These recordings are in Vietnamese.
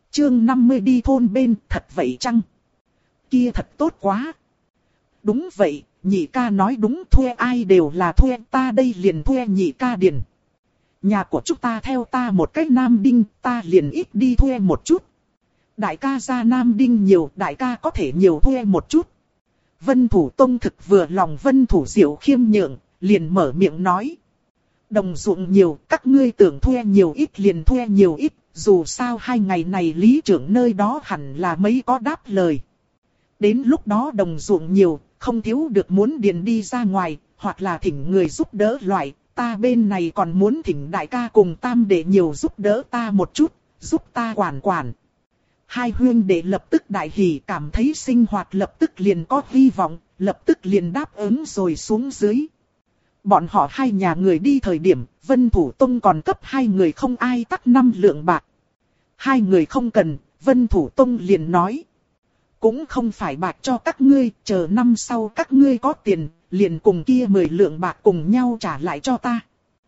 Chương 50 đi thôn bên, thật vậy chăng? Kia thật tốt quá. Đúng vậy, nhị ca nói đúng, thuê ai đều là thuê, ta đây liền thuê nhị ca điền. Nhà của chúng ta theo ta một cái Nam Đinh, ta liền ít đi thuê một chút. Đại ca ra Nam Đinh nhiều, đại ca có thể nhiều thuê một chút. Vân Thủ Tông thực vừa lòng Vân Thủ Diệu khiêm nhượng, liền mở miệng nói. Đồng ruộng nhiều, các ngươi tưởng thuê nhiều ít liền thuê nhiều ít, dù sao 2 ngày này lý trưởng nơi đó hẳn là mấy có đáp lời. Đến lúc đó đồng ruộng nhiều, không thiếu được muốn điền đi ra ngoài, hoặc là thỉnh người giúp đỡ loại, ta bên này còn muốn thỉnh đại ca cùng tam đệ nhiều giúp đỡ ta một chút, giúp ta quản quản. Hai huynh đệ lập tức đại hỉ, cảm thấy sinh hoạt lập tức liền có hy vọng, lập tức liền đáp ứng rồi xuống dưới. Bọn họ 2 nhà người đi thời điểm, Vân Thủ Tông còn cấp 2 người không ai tắc 5 lượng bạc. 2 người không cần, Vân Thủ Tông liền nói. Cũng không phải bạc cho các ngươi, chờ năm sau các ngươi có tiền, liền cùng kia 10 lượng bạc cùng nhau trả lại cho ta.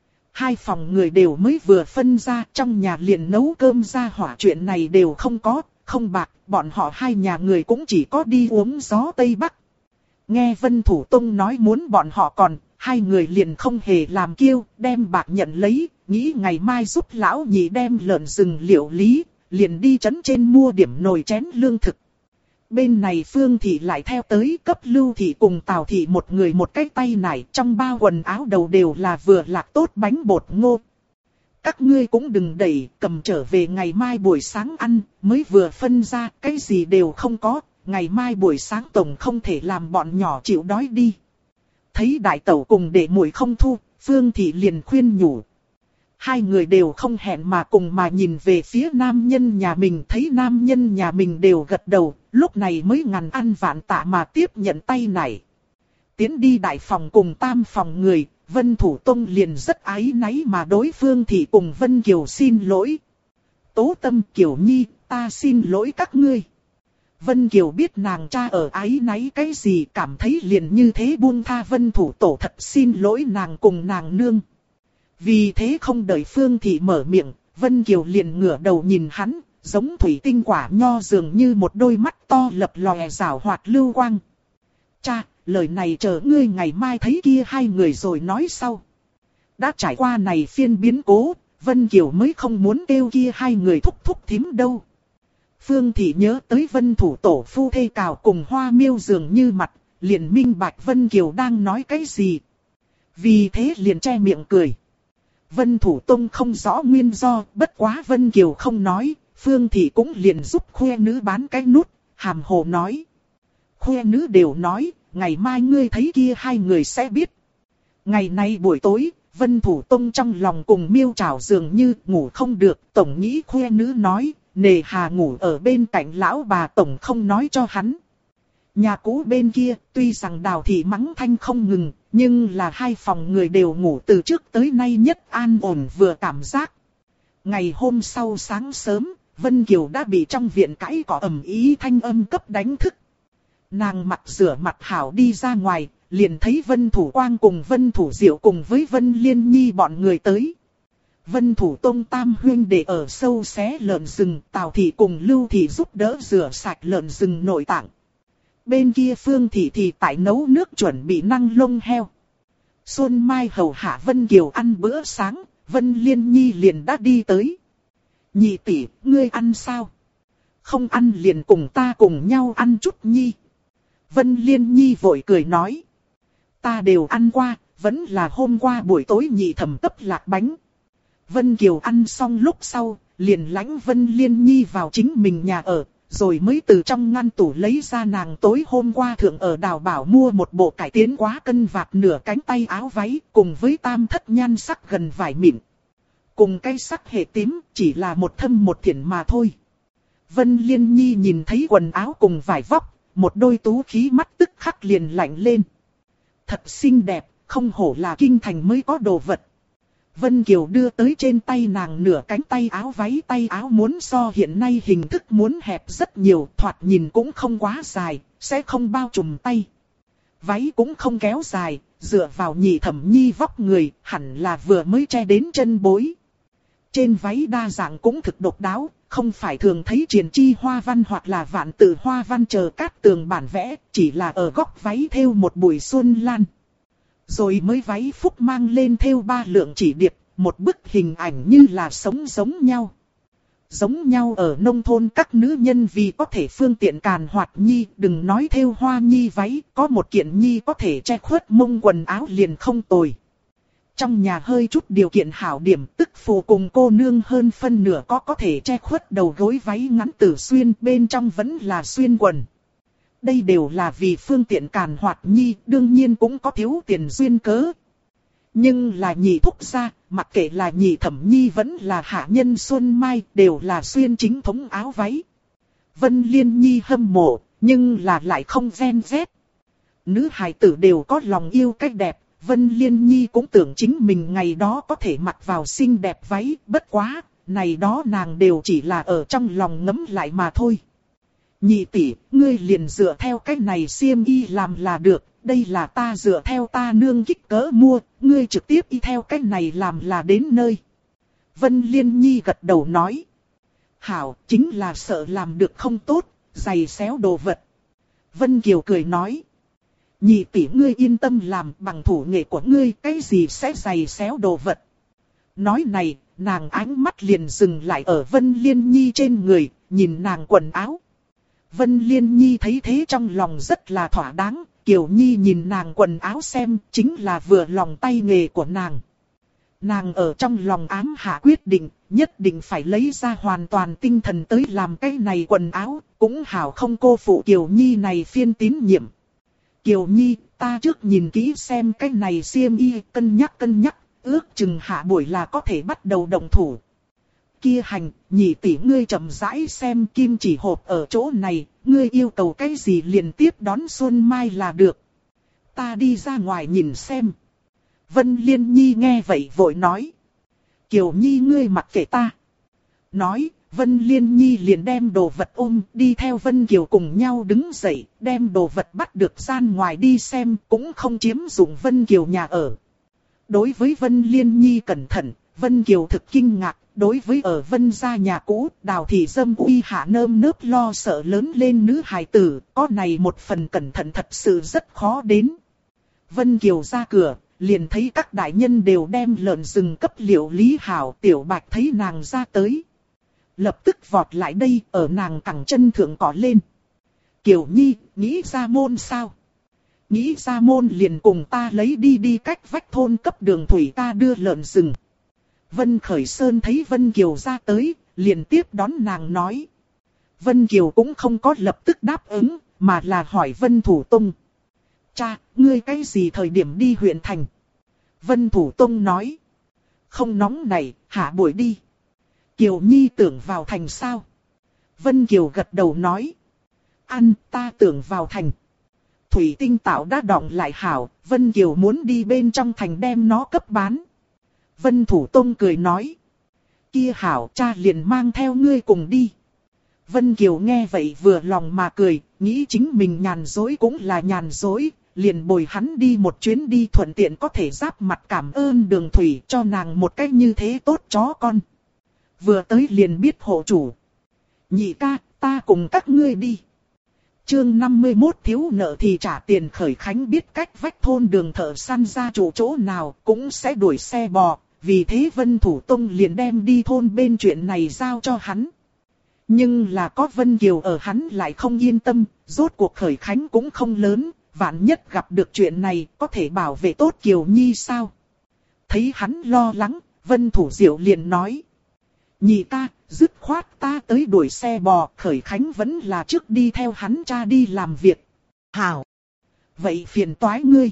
2 phòng người đều mới vừa phân ra, trong nhà liền nấu cơm ra hỏa, chuyện này đều không có, không bạc, bọn họ 2 nhà người cũng chỉ có đi uống gió Tây Bắc. Nghe Vân Thủ Tông nói muốn bọn họ còn, 2 người liền không hề làm kiêu, đem bạc nhận lấy, nghĩ ngày mai giúp lão nhị đem lợn rừng liệu lý, liền đi trấn trên mua điểm nồi chén lương thực. Bên này Phương Thị lại theo tới, cấp Lưu Thị cùng Tào Thị một người một cái tay nải, trong bao quần áo đầu đều là vừa lạc tốt bánh bột ngô. Các ngươi cũng đừng đẩy, cầm trở về ngày mai buổi sáng ăn, mới vừa phân ra, cái gì đều không có, ngày mai buổi sáng tổng không thể làm bọn nhỏ chịu đói đi. Thấy đại tẩu cùng đệ muội không thu, Phương Thị liền khuyên nhủ. 2 người đều không hẹn mà cùng mà nhìn về phía nam nhân nhà mình, thấy nam nhân nhà mình đều gật đầu, lúc này mới ngàn ăn vạn tạ mà tiếp nhận tay này. Tiến đi đại phòng cùng tam phòng người, Vân Thủ Tông liền rất áy náy mà đối Phương Thị cùng Vân Kiều xin lỗi. Tố Tâm, Kiều Nhi, ta xin lỗi các ngươi. Vân Kiều biết nàng cha ở áy náy cái gì, cảm thấy liền như thế buông tha Vân Thủ Tổ, thật xin lỗi nàng cùng nàng nương. Vì thế không đợi Phương Thị mở miệng, Vân Kiều liền ngửa đầu nhìn hắn, giống thủy tinh quả nho dường như một đôi mắt to lập lòe rảo hoạt lưu quang. Cha, lời này chờ ngươi ngày mai thấy kia 2 người rồi nói sau. Đã trải qua này phiên biến cố, Vân Kiều mới không muốn kêu kia 2 người thúc thúc thím đâu. Phương Thị nhớ tới Vân Thủ Tổ phu thê cào cùng Hoa Miêu dường như mặt, liền minh bạch Vân Kiều đang nói cái gì. Vì thế liền che miệng cười. Vân Thủ Tông không rõ nguyên do, bất quá Vân Kiều không nói, Phương Thị cũng liền giúp khuê nữ bán cái nút, hàm hồ nói. Khuê nữ đều nói, ngày mai ngươi thấy kia 2 người sẽ biết. Ngày nay buổi tối, Vân Thủ Tông trong lòng cùng Miêu Trảo dường như ngủ không được, tổng nghĩ khuê nữ nói, nề hà ngủ ở bên cạnh lão bà tổng không nói cho hắn. Nhà cũ bên kia, tuy rằng Đào Thị mắng thanh không ngừng, nhưng là 2 phòng người đều ngủ từ trước tới nay nhất an ổn vừa cảm giác. Ngày hôm sau sáng sớm, Vân Kiều đã bị trong viện cãi cọ ầm ĩ thanh âm cấp đánh thức. Nàng mặc rửa mặt hảo đi ra ngoài, liền thấy Vân Thủ Quang cùng Vân Thủ Diệu cùng với Vân Liên Nhi bọn người tới. Vân Thủ Tông tam huynh đệ ở sâu xé lợn rừng, Tào Thị cùng Lưu Thị giúp đỡ rửa sạch lợn rừng nội tạng. Bên kia Phương Thị thì tại nấu nước chuẩn bị năng lông heo. Xuân Mai hầu hạ Vân Kiều ăn bữa sáng, Vân Liên Nhi liền đã đi tới. Nhị tỷ, ngươi ăn sao? Không ăn liền cùng ta cùng nhau ăn chút nhi. Vân Liên Nhi vội cười nói. Ta đều ăn qua, vẫn là hôm qua buổi tối nhị thẩm cấp lạc bánh. Vân Kiều ăn xong lúc sau, liền lãnh Vân Liên Nhi vào chính mình nhà ở, rồi mới từ trong ngăn tủ lấy ra nàng tối hôm qua thượng ở Đào Bảo mua một bộ cải tiến quá cân vạt nửa cánh tay áo váy, cùng với tam thất nhan sắc gần vải mịn. Cùng cái sắc hệ tím, chỉ là một thâm một thiển mà thôi. Vân Liên Nhi nhìn thấy quần áo cùng vải vóc, một đôi tú khí mắt tức khắc liền lạnh lên. Thật xinh đẹp, không hổ là kinh thành mới có đồ vật. Vân Kiều đưa tới trên tay nàng nửa cánh tay áo muốn so hiện nay hình thức muốn hẹp rất nhiều, thoạt nhìn cũng không quá dài, sẽ không bao trùm tay. Váy cũng không kéo dài, dựa vào nhị thẩm nhi vóc người, hẳn là vừa mới che đến chân bối. Trên váy đa dạng cũng thực độc đáo, không phải thường thấy triền chi hoa văn hoặc là vạn tự hoa văn chờ cát tường bản vẽ, chỉ là ở góc váy thêu một bụi xuân lan. Rồi mới váy phúc mang lên thêu 3 lượng chỉ điệp, một bức hình ảnh như là sống giống nhau. Giống nhau ở nông thôn các nữ nhân vì có thể phương tiện càn hoạt nhi, đừng nói thêu hoa nhi váy, có một kiện nhi có thể che khuất mông quần áo liền không tồi. Trong nhà hơi chút điều kiện hảo điểm, tức phù cùng cô nương hơn phân nửa có thể che khuất đầu gối váy ngắn tử xuyên, bên trong vẫn là xuyên quần. Đây đều là vì phương tiện càn hoạt nhi, đương nhiên cũng có thiếu tiền duyên cớ. Nhưng là nhị thúc gia, mặc kệ là nhị thẩm nhi vẫn là hạ nhân Xuân Mai, đều là xuyên chính thống áo váy. Vân Liên Nhi hâm mộ, nhưng là lại không ven vét. Nữ hài tử đều có lòng yêu cách đẹp, Vân Liên Nhi cũng tưởng chính mình ngày đó có thể mặc vào xinh đẹp váy, bất quá, này đó nàng đều chỉ là ở trong lòng ngấm lại mà thôi. Nhị tỷ, ngươi liền dựa theo cách này xiêm y làm là được, đây là ta dựa theo ta nương kích cỡ mua, ngươi trực tiếp y theo cách này làm là đến nơi. Vân Liên Nhi gật đầu nói. Hảo, chính là sợ làm được không tốt, giày xéo đồ vật. Vân Kiều cười nói. Nhị tỷ ngươi yên tâm làm, bằng thủ nghệ của ngươi, cái gì sẽ giày xéo đồ vật. Nói này, nàng ánh mắt liền dừng lại ở Vân Liên Nhi trên người, nhìn nàng quần áo. Vân Liên Nhi thấy thế trong lòng rất là thỏa đáng, Kiều Nhi nhìn nàng quần áo xem, chính là vừa lòng tay nghề của nàng. Nàng ở trong lòng ám hạ quyết định, nhất định phải lấy ra hoàn toàn tinh thần tới làm cái này quần áo, cũng hảo không cô phụ Kiều Nhi này phiên tín nhiệm. Kiều Nhi, ta trước nhìn kỹ xem cái này xiêm y, cân nhắc, ước chừng hạ buổi là có thể bắt đầu động thủ. Kia hành, nhị tỷ ngươi chậm rãi xem, kim chỉ hộp ở chỗ này, ngươi yêu cầu cái gì liền tiếp đón Xuân Mai là được. Ta đi ra ngoài nhìn xem. Vân Liên Nhi nghe vậy vội nói. Kiều Nhi ngươi mặc kệ ta. Nói, Vân Liên Nhi liền đem đồ vật ôm, đi theo Vân Kiều cùng nhau đứng dậy, đem đồ vật bắt được gian ngoài đi xem, cũng không chiếm dụng Vân Kiều nhà ở. Đối với Vân Liên Nhi cẩn thận, Vân Kiều thực kinh ngạc, đối với ở Vân gia nhà cũ, Đào thị dâm uy hạ nơm nớp lo sợ lớn lên nữ hài tử, có này một phần cẩn thận thật sự rất khó đến. Vân Kiều ra cửa, liền thấy các đại nhân đều đem lợn rừng cấp liệu lý hảo, Tiểu Bạch thấy nàng ra tới. Lập tức vọt lại đây, ở nàng cẳng chân thượng cỏ lên. Kiều Nhi, nghĩ ra môn sao? Nghĩ ra môn liền cùng ta lấy đi cách vách thôn cấp đường thủy ta đưa lợn rừng. Vân Khởi Sơn thấy Vân Kiều ra tới, liền tiếp đón nàng nói. Vân Kiều cũng không có lập tức đáp ứng, mà là hỏi Vân Thủ Tông. Cha, ngươi cái gì thời điểm đi huyện thành? Vân Thủ Tông nói. Không nóng này, hạ buổi đi. Kiều Nhi tưởng vào thành sao? Vân Kiều gật đầu nói. Ăn, ta tưởng vào thành. Thủy tinh tạo đã đọng lại hảo, Vân Kiều muốn đi bên trong thành đem nó cấp bán. Vân Thủ Tông cười nói. Kia hảo, cha liền mang theo ngươi cùng đi. Vân Kiều nghe vậy vừa lòng mà cười, nghĩ chính mình nhàn dối cũng là nhàn dối, liền bồi hắn đi một chuyến đi thuận tiện có thể giáp mặt cảm ơn đường thủy cho nàng một cách như thế tốt chó con. Vừa tới liền biết hộ chủ. Nhị ca, ta cùng các ngươi đi. Chương 51 thiếu nợ thì trả tiền Khởi Khánh biết cách vách thôn đường thợ săn ra chủ chỗ nào cũng sẽ đuổi xe bò, vì thế Vân Thủ Tông liền đem đi thôn bên chuyện này giao cho hắn. Nhưng là có Vân Kiều ở hắn lại không yên tâm, rốt cuộc Khởi Khánh cũng không lớn, vạn nhất gặp được chuyện này có thể bảo vệ tốt Kiều Nhi sao? Thấy hắn lo lắng, Vân Thủ Diệu liền nói. Nhị ca, dứt khoát ta tới đuổi xe bò, Khởi Khánh vẫn là trước đi theo hắn cha đi làm việc. Hảo! Vậy phiền toái ngươi.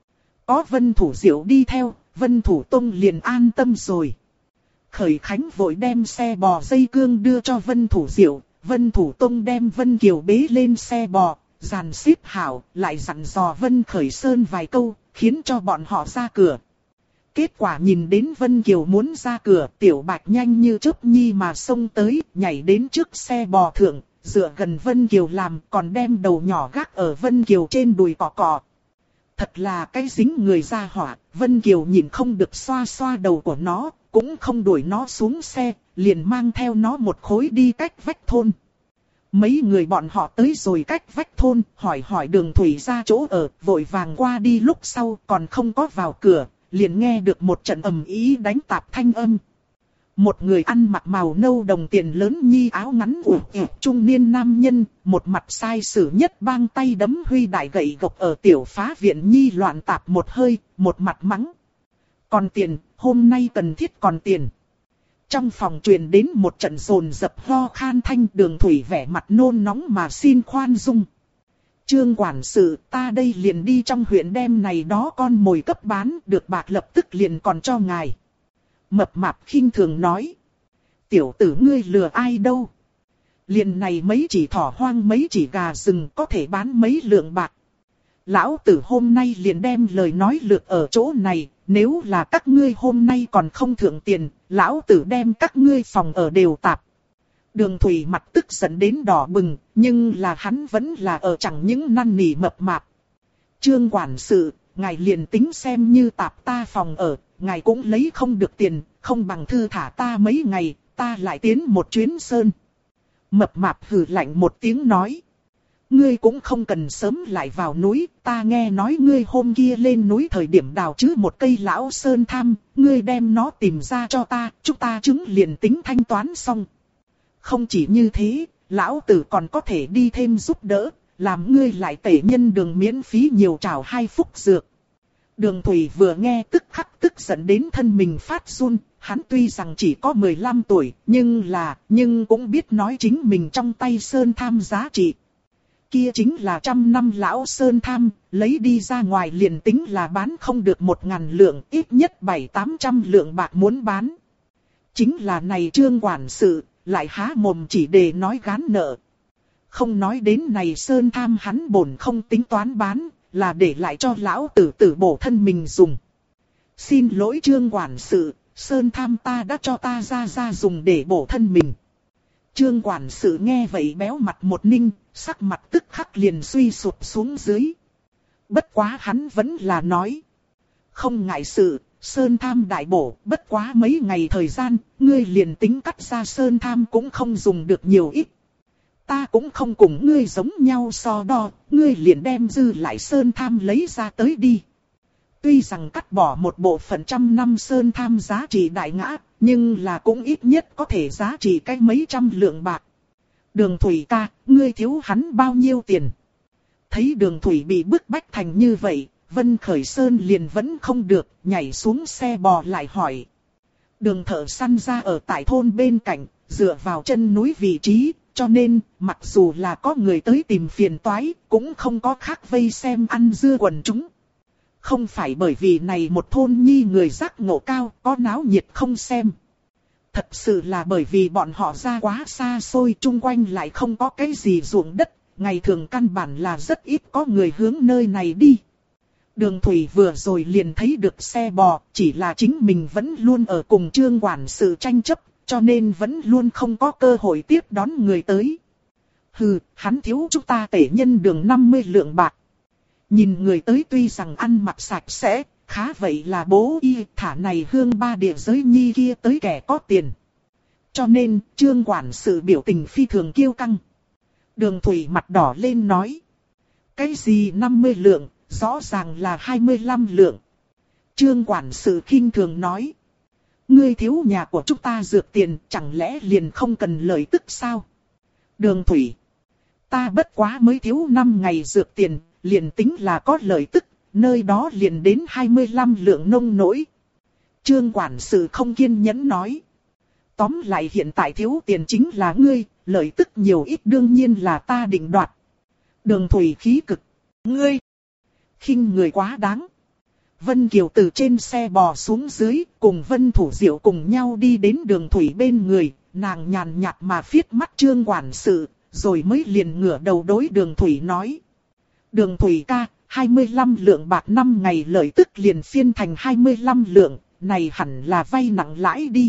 Có Vân Thủ Diệu đi theo, Vân Thủ Tông liền an tâm rồi. Khởi Khánh vội đem xe bò dây cương đưa cho Vân Thủ Diệu, Vân Thủ Tông đem Vân Kiều bế lên xe bò, dàn xếp hảo, lại dặn dò Vân Khởi Sơn vài câu, khiến cho bọn họ ra cửa. Kết quả nhìn đến Vân Kiều muốn ra cửa, Tiểu Bạch nhanh như chớp nhi mà xông tới, nhảy đến trước xe bò thượng, dựa gần Vân Kiều làm, còn đem đầu nhỏ gác ở Vân Kiều trên đùi cọ cọ. Thật là cái dính người ra hỏa, Vân Kiều nhìn không được xoa xoa đầu của nó, cũng không đuổi nó xuống xe, liền mang theo nó một khối đi cách vách thôn. Mấy người bọn họ tới rồi cách vách thôn, hỏi Đường Thủy ra chỗ ở, vội vàng qua đi lúc sau còn không có vào cửa, liền nghe được một trận ầm ĩ đánh tạp thanh âm. Một người ăn mặc màu nâu đồng tiền lớn nhi áo ngắn trung niên nam nhân, một mặt sai sử nhất bang tay đấm huy đại gậy gộc ở tiểu phá viện nhi loạn tạp một hơi, một mặt mắng. Còn tiền, hôm nay cần thiết còn tiền. Trong phòng truyền đến một trận rồn dập ho khan thanh. Đường Thủy vẻ mặt nôn nóng mà xin khoan dung. Trương quản sự, ta đây liền đi trong huyện đem này đó con mồi cấp bán, được bạc lập tức liền còn cho ngài. Mập mạp khinh thường nói. Tiểu tử ngươi lừa ai đâu. Liền này mấy chỉ thỏ hoang mấy chỉ gà rừng có thể bán mấy lượng bạc. Lão tử hôm nay liền đem lời nói lược ở chỗ này. Nếu là các ngươi hôm nay còn không thưởng tiền, lão tử đem các ngươi phòng ở đều tạp. Đường Thủy mặt tức giận đến đỏ bừng, nhưng là hắn vẫn là ở chẳng những năn nỉ mập mạp. Trương quản sự, ngài liền tính xem như tạp ta phòng ở, ngài cũng lấy không được tiền, không bằng thư thả ta mấy ngày, ta lại tiến một chuyến sơn. Mập mạp hừ lạnh một tiếng nói. Ngươi cũng không cần sớm lại vào núi, ta nghe nói ngươi hôm kia lên núi thời điểm đào chứ một cây lão sơn tham, ngươi đem nó tìm ra cho ta, chúng ta chứng liền tính thanh toán xong. Không chỉ như thế, lão tử còn có thể đi thêm giúp đỡ, làm ngươi lại tể nhân đường miễn phí nhiều trào 2 phúc dược. Đường Thủy vừa nghe tức khắc tức giận đến thân mình phát run, hắn tuy rằng chỉ có 15 tuổi, nhưng cũng biết nói chính mình trong tay sơn tham giá trị. Kia chính là 100 năm lão sơn tham, lấy đi ra ngoài liền tính là bán không được 1.000 lượng, ít nhất 700-800 lượng bạc muốn bán. Chính là này Trương quản sự, lại há mồm chỉ để nói gán nợ. Không nói đến này sơn tham hắn bổn không tính toán bán, là để lại cho lão tử tử bổ thân mình dùng. Xin lỗi Trương quản sự, sơn tham ta đã cho ta ra dùng để bổ thân mình. Trương quản sự nghe vậy béo mặt một ninh, sắc mặt tức khắc liền suy sụp xuống dưới. Bất quá hắn vẫn là nói. Không ngại sự, sơn tham đại bổ, bất quá mấy ngày thời gian, ngươi liền tính cắt ra sơn tham cũng không dùng được nhiều ít. Ta cũng không cùng ngươi giống nhau so đo, ngươi liền đem dư lại sơn tham lấy ra tới đi. Tuy rằng cắt bỏ một bộ phận 100 năm sơn tham giá trị đại ngã, nhưng là cũng ít nhất có thể giá trị cái mấy trăm lượng bạc. Đường Thủy ca, ngươi thiếu hắn bao nhiêu tiền? Thấy Đường Thủy bị bức bách thành như vậy, Vân Khởi Sơn liền vẫn không được, nhảy xuống xe bò lại hỏi. Đường thợ săn ra ở tại thôn bên cạnh, dựa vào chân núi vị trí, cho nên, mặc dù là có người tới tìm phiền toái, cũng không có khác vây xem ăn dưa quần chúng. Không phải bởi vì này một thôn nhi người giác ngộ cao, có náo nhiệt không xem. Thật sự là bởi vì bọn họ ra quá xa xôi, chung quanh lại không có cái gì ruộng đất, ngày thường căn bản là rất ít có người hướng nơi này đi. Đường Thủy vừa rồi liền thấy được xe bò, chỉ là chính mình vẫn luôn ở cùng Trương quản sự tranh chấp, cho nên vẫn luôn không có cơ hội tiếp đón người tới. Hừ, hắn thiếu chúng ta tể nhân đường 50 lượng bạc. Nhìn người tới tuy rằng ăn mặc sạch sẽ, khá vậy là bố y thả này hương ba địa giới nhi kia tới kẻ có tiền. Cho nên, Trương quản sự biểu tình phi thường kiêu căng. Đường Thủy mặt đỏ lên nói. Cái gì 50 lượng, rõ ràng là 25 lượng. Trương quản sự khinh thường nói. Ngươi thiếu nhà của chúng ta dược tiền, chẳng lẽ liền không cần lợi tức sao? Đường Thủy. Ta bất quá mới thiếu 5 ngày dược tiền, liền tính là có lợi tức, nơi đó liền đến 25 lượng nông nỗi. Trương quản sự không kiên nhẫn nói. Tóm lại hiện tại thiếu tiền chính là ngươi, lợi tức nhiều ít đương nhiên là ta định đoạt. Đường Thủy khí cực. Ngươi! Khinh người quá đáng. Vân Kiều từ trên xe bò xuống dưới, cùng Vân Thủ Diệu cùng nhau đi đến Đường Thủy bên người, nàng nhàn nhạt mà phiết mắt Trương quản sự, rồi mới liền ngửa đầu đối Đường Thủy nói. Đường Thủy ca, 25 lượng bạc 5 ngày lợi tức liền phiên thành 25 lượng, này hẳn là vay nặng lãi đi.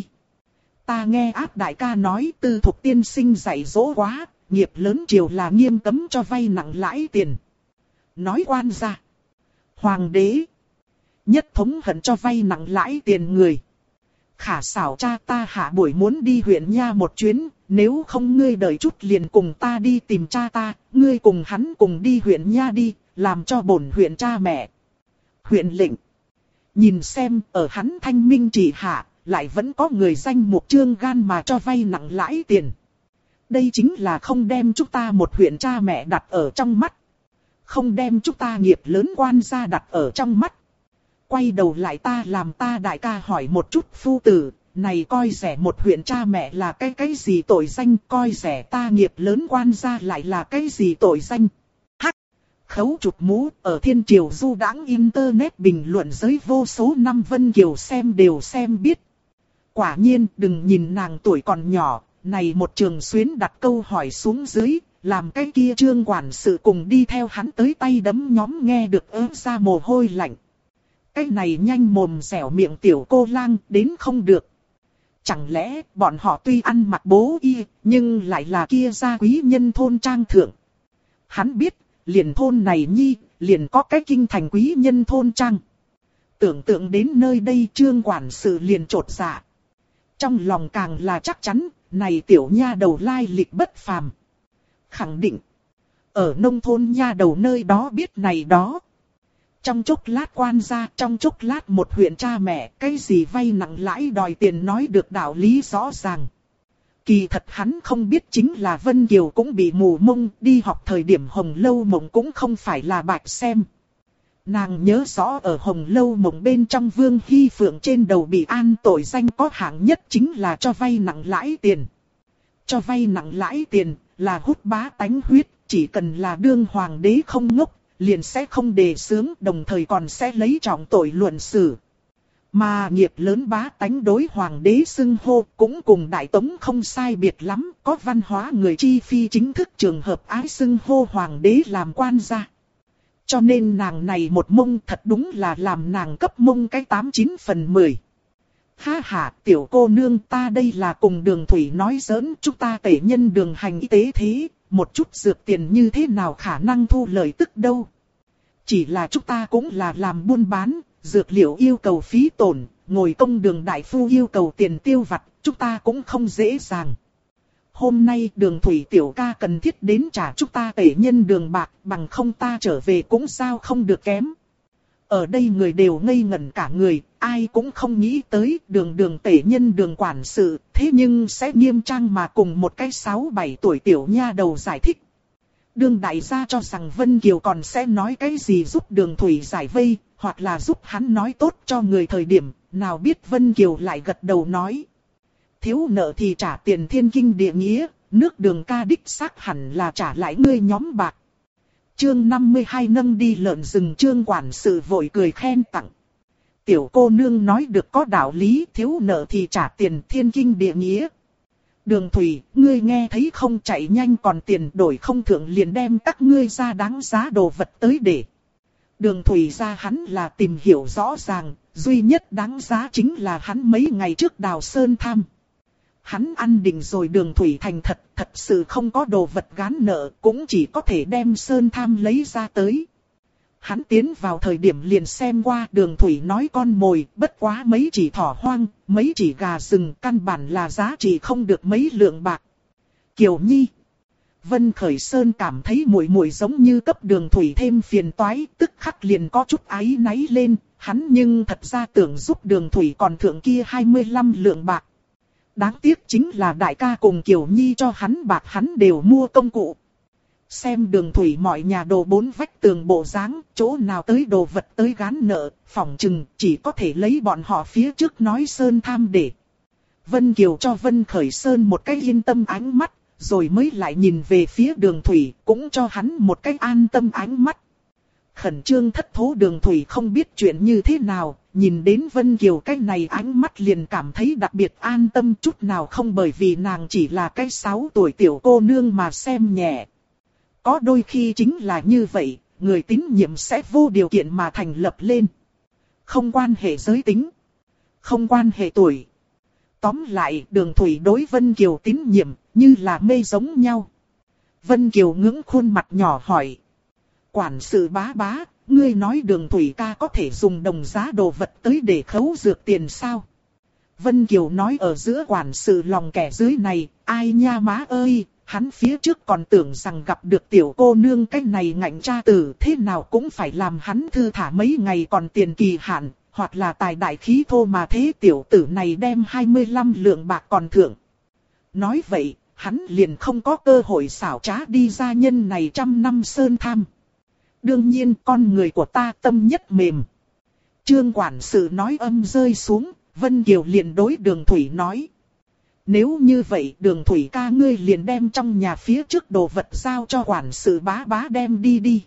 Ta nghe Áp đại ca nói Tư Thục tiên sinh dạy dỗ quá, nghiệp lớn triều là nghiêm cấm cho vay nặng lãi tiền. Nói quan ra. Hoàng đế. Nhất thống hận cho vay nặng lãi tiền người. Khả xảo cha ta hạ buổi muốn đi huyện nha một chuyến, nếu không ngươi đợi chút liền cùng ta đi tìm cha ta, ngươi cùng hắn cùng đi huyện nha đi, làm cho bổn huyện cha mẹ. Huyện lệnh. Nhìn xem ở hắn thanh minh chỉ hạ, lại vẫn có người danh mục trương gan mà cho vay nặng lãi tiền. Đây chính là không đem chúng ta một huyện cha mẹ đặt ở trong mắt. Không đem chúng ta nghiệp lớn quan gia đặt ở trong mắt. Quay đầu lại ta làm ta đại ca hỏi một chút phu tử, này coi rẻ một huyện cha mẹ là cái gì tội danh, coi rẻ ta nghiệp lớn quan gia lại là cái gì tội danh. Hắc! Khấu chụp mũ ở thiên triều du đãng internet bình luận giới vô số năm Vân Kiều xem đều xem biết. Quả nhiên đừng nhìn nàng tuổi còn nhỏ, này một trường xuyến đặt câu hỏi xuống dưới, làm cái kia trương quản sự cùng đi theo hắn tới tay đấm nhóm nghe được ớt ra mồ hôi lạnh. Cái này nhanh mồm dẻo miệng tiểu cô lang đến không được. Chẳng lẽ bọn họ tuy ăn mặc bố y, nhưng lại là kia gia quý nhân thôn trang thượng. Hắn biết, liền thôn này nhi, liền có cái kinh thành quý nhân thôn trang. Tưởng tượng đến nơi đây trương quản sự liền trột dạ. Trong lòng càng là chắc chắn, này tiểu nha đầu lai lịch bất phàm. Khẳng định, ở nông thôn nha đầu nơi đó biết này đó. Trong chốc lát quan gia, trong chốc lát một huyện cha mẹ, cái gì vay nặng lãi đòi tiền nói được đạo lý rõ ràng. Kỳ thật hắn không biết chính là Vân Kiều cũng bị mù mông, đi học thời điểm Hồng Lâu Mộng cũng không phải là bạch xem. Nàng nhớ rõ ở Hồng Lâu Mộng bên trong Vương Hy Phượng trên đầu bị an tội danh có hạng nhất chính là cho vay nặng lãi tiền. Cho vay nặng lãi tiền là hút bá tánh huyết, chỉ cần là đương hoàng đế không ngốc, liền sẽ không đề xướng, đồng thời còn sẽ lấy trọng tội luận xử. Mà nghiệp lớn bá tánh đối hoàng đế xưng hô cũng cùng Đại Tống không sai biệt lắm, có văn hóa người chi phi chính thức trường hợp ái xưng hô hoàng đế làm quan gia. Cho nên nàng này một mông thật đúng là làm nàng cấp mông cái 89 phần 10. Ha ha, tiểu cô nương, ta đây là cùng Đường Thủy nói giỡn, chúng ta tể nhân đường hành y tế thế, một chút dược tiền như thế nào khả năng thu lợi tức đâu. Chỉ là chúng ta cũng là làm buôn bán, dược liệu yêu cầu phí tổn, ngồi công đường đại phu yêu cầu tiền tiêu vặt, chúng ta cũng không dễ dàng. Hôm nay Đường Thủy tiểu ca cần thiết đến trả chúng ta tể nhân đường bạc, bằng không ta trở về cũng sao không được kém. Ở đây người đều ngây ngẩn cả người, ai cũng không nghĩ tới đường tể nhân đường quản sự, thế nhưng sẽ nghiêm trang mà cùng một cái 6-7 tuổi tiểu nha đầu giải thích. Đường đại gia cho rằng Vân Kiều còn sẽ nói cái gì giúp Đường Thủy giải vây, hoặc là giúp hắn nói tốt cho người thời điểm, nào biết Vân Kiều lại gật đầu nói. Thiếu nợ thì trả tiền thiên kinh địa nghĩa, nước Đường ca đích xác hẳn là trả lại ngươi nhóm bạc. Chương 52 nâng đi lợn rừng, trương quản sự vội cười khen tặng. Tiểu cô nương nói được có đạo lý, thiếu nợ thì trả tiền thiên kinh địa nghĩa. Đường Thủy, ngươi nghe thấy không, chạy nhanh còn tiền đổi không thượng liền đem các ngươi ra đáng giá đồ vật tới để. Đường Thủy ra hắn là tìm hiểu rõ ràng, duy nhất đáng giá chính là hắn mấy ngày trước đào sơn tham. Hắn ăn định rồi Đường Thủy thành thật sự không có đồ vật gán nợ, cũng chỉ có thể đem sơn tham lấy ra tới. Hắn tiến vào thời điểm liền xem qua Đường Thủy nói con mồi, bất quá mấy chỉ thỏ hoang, mấy chỉ gà rừng, căn bản là giá trị không được mấy lượng bạc. Kiều Nhi. Vân Khởi Sơn cảm thấy muội muội giống như cấp Đường Thủy thêm phiền toái, tức khắc liền có chút áy náy lên, hắn nhưng thật ra tưởng giúp Đường Thủy còn thượng kia 25 lượng bạc. Đáng tiếc chính là đại ca cùng Kiều Nhi cho hắn bạc hắn đều mua công cụ. Xem Đường Thủy mọi nhà đồ bốn vách tường bộ dáng, chỗ nào tới đồ vật tới gán nợ, phỏng chừng chỉ có thể lấy bọn họ phía trước nói sơn tham để. Vân Kiều cho Vân Khởi Sơn một cái yên tâm ánh mắt, rồi mới lại nhìn về phía Đường Thủy, cũng cho hắn một cái an tâm ánh mắt. Khẩn trương thất thố Đường Thủy không biết chuyện như thế nào, nhìn đến Vân Kiều cái này ánh mắt liền cảm thấy đặc biệt an tâm, chút nào không bởi vì nàng chỉ là cái 6 tuổi tiểu cô nương mà xem nhẹ. Có đôi khi chính là như vậy, người tín nhiệm sẽ vô điều kiện mà thành lập lên. Không quan hệ giới tính, không quan hệ tuổi. Tóm lại, Đường Thủy đối Vân Kiều tín nhiệm như là mê giống nhau. Vân Kiều ngưỡng khuôn mặt nhỏ hỏi. Quản sự bá bá, ngươi nói Đường Thủy ca có thể dùng đồng giá đồ vật tới để khấu dược tiền sao? Vân Kiều nói ở giữa quản sự lòng kẻ dưới này, ai nha má ơi, hắn phía trước còn tưởng rằng gặp được tiểu cô nương cái này ngạnh cha tử thế nào cũng phải làm hắn thư thả mấy ngày còn tiền kỳ hạn, hoặc là tài đại khí thô mà thế tiểu tử này đem 25 lượng bạc còn thưởng. Nói vậy, hắn liền không có cơ hội xảo trá đi ra nhân này 100 năm sơn tham. Đương nhiên con người của ta tâm nhất mềm. Trương quản sự nói âm rơi xuống, Vân Kiều liền đối Đường Thủy nói. Nếu như vậy Đường Thủy ca ngươi liền đem trong nhà phía trước đồ vật giao cho quản sự bá bá đem đi đi.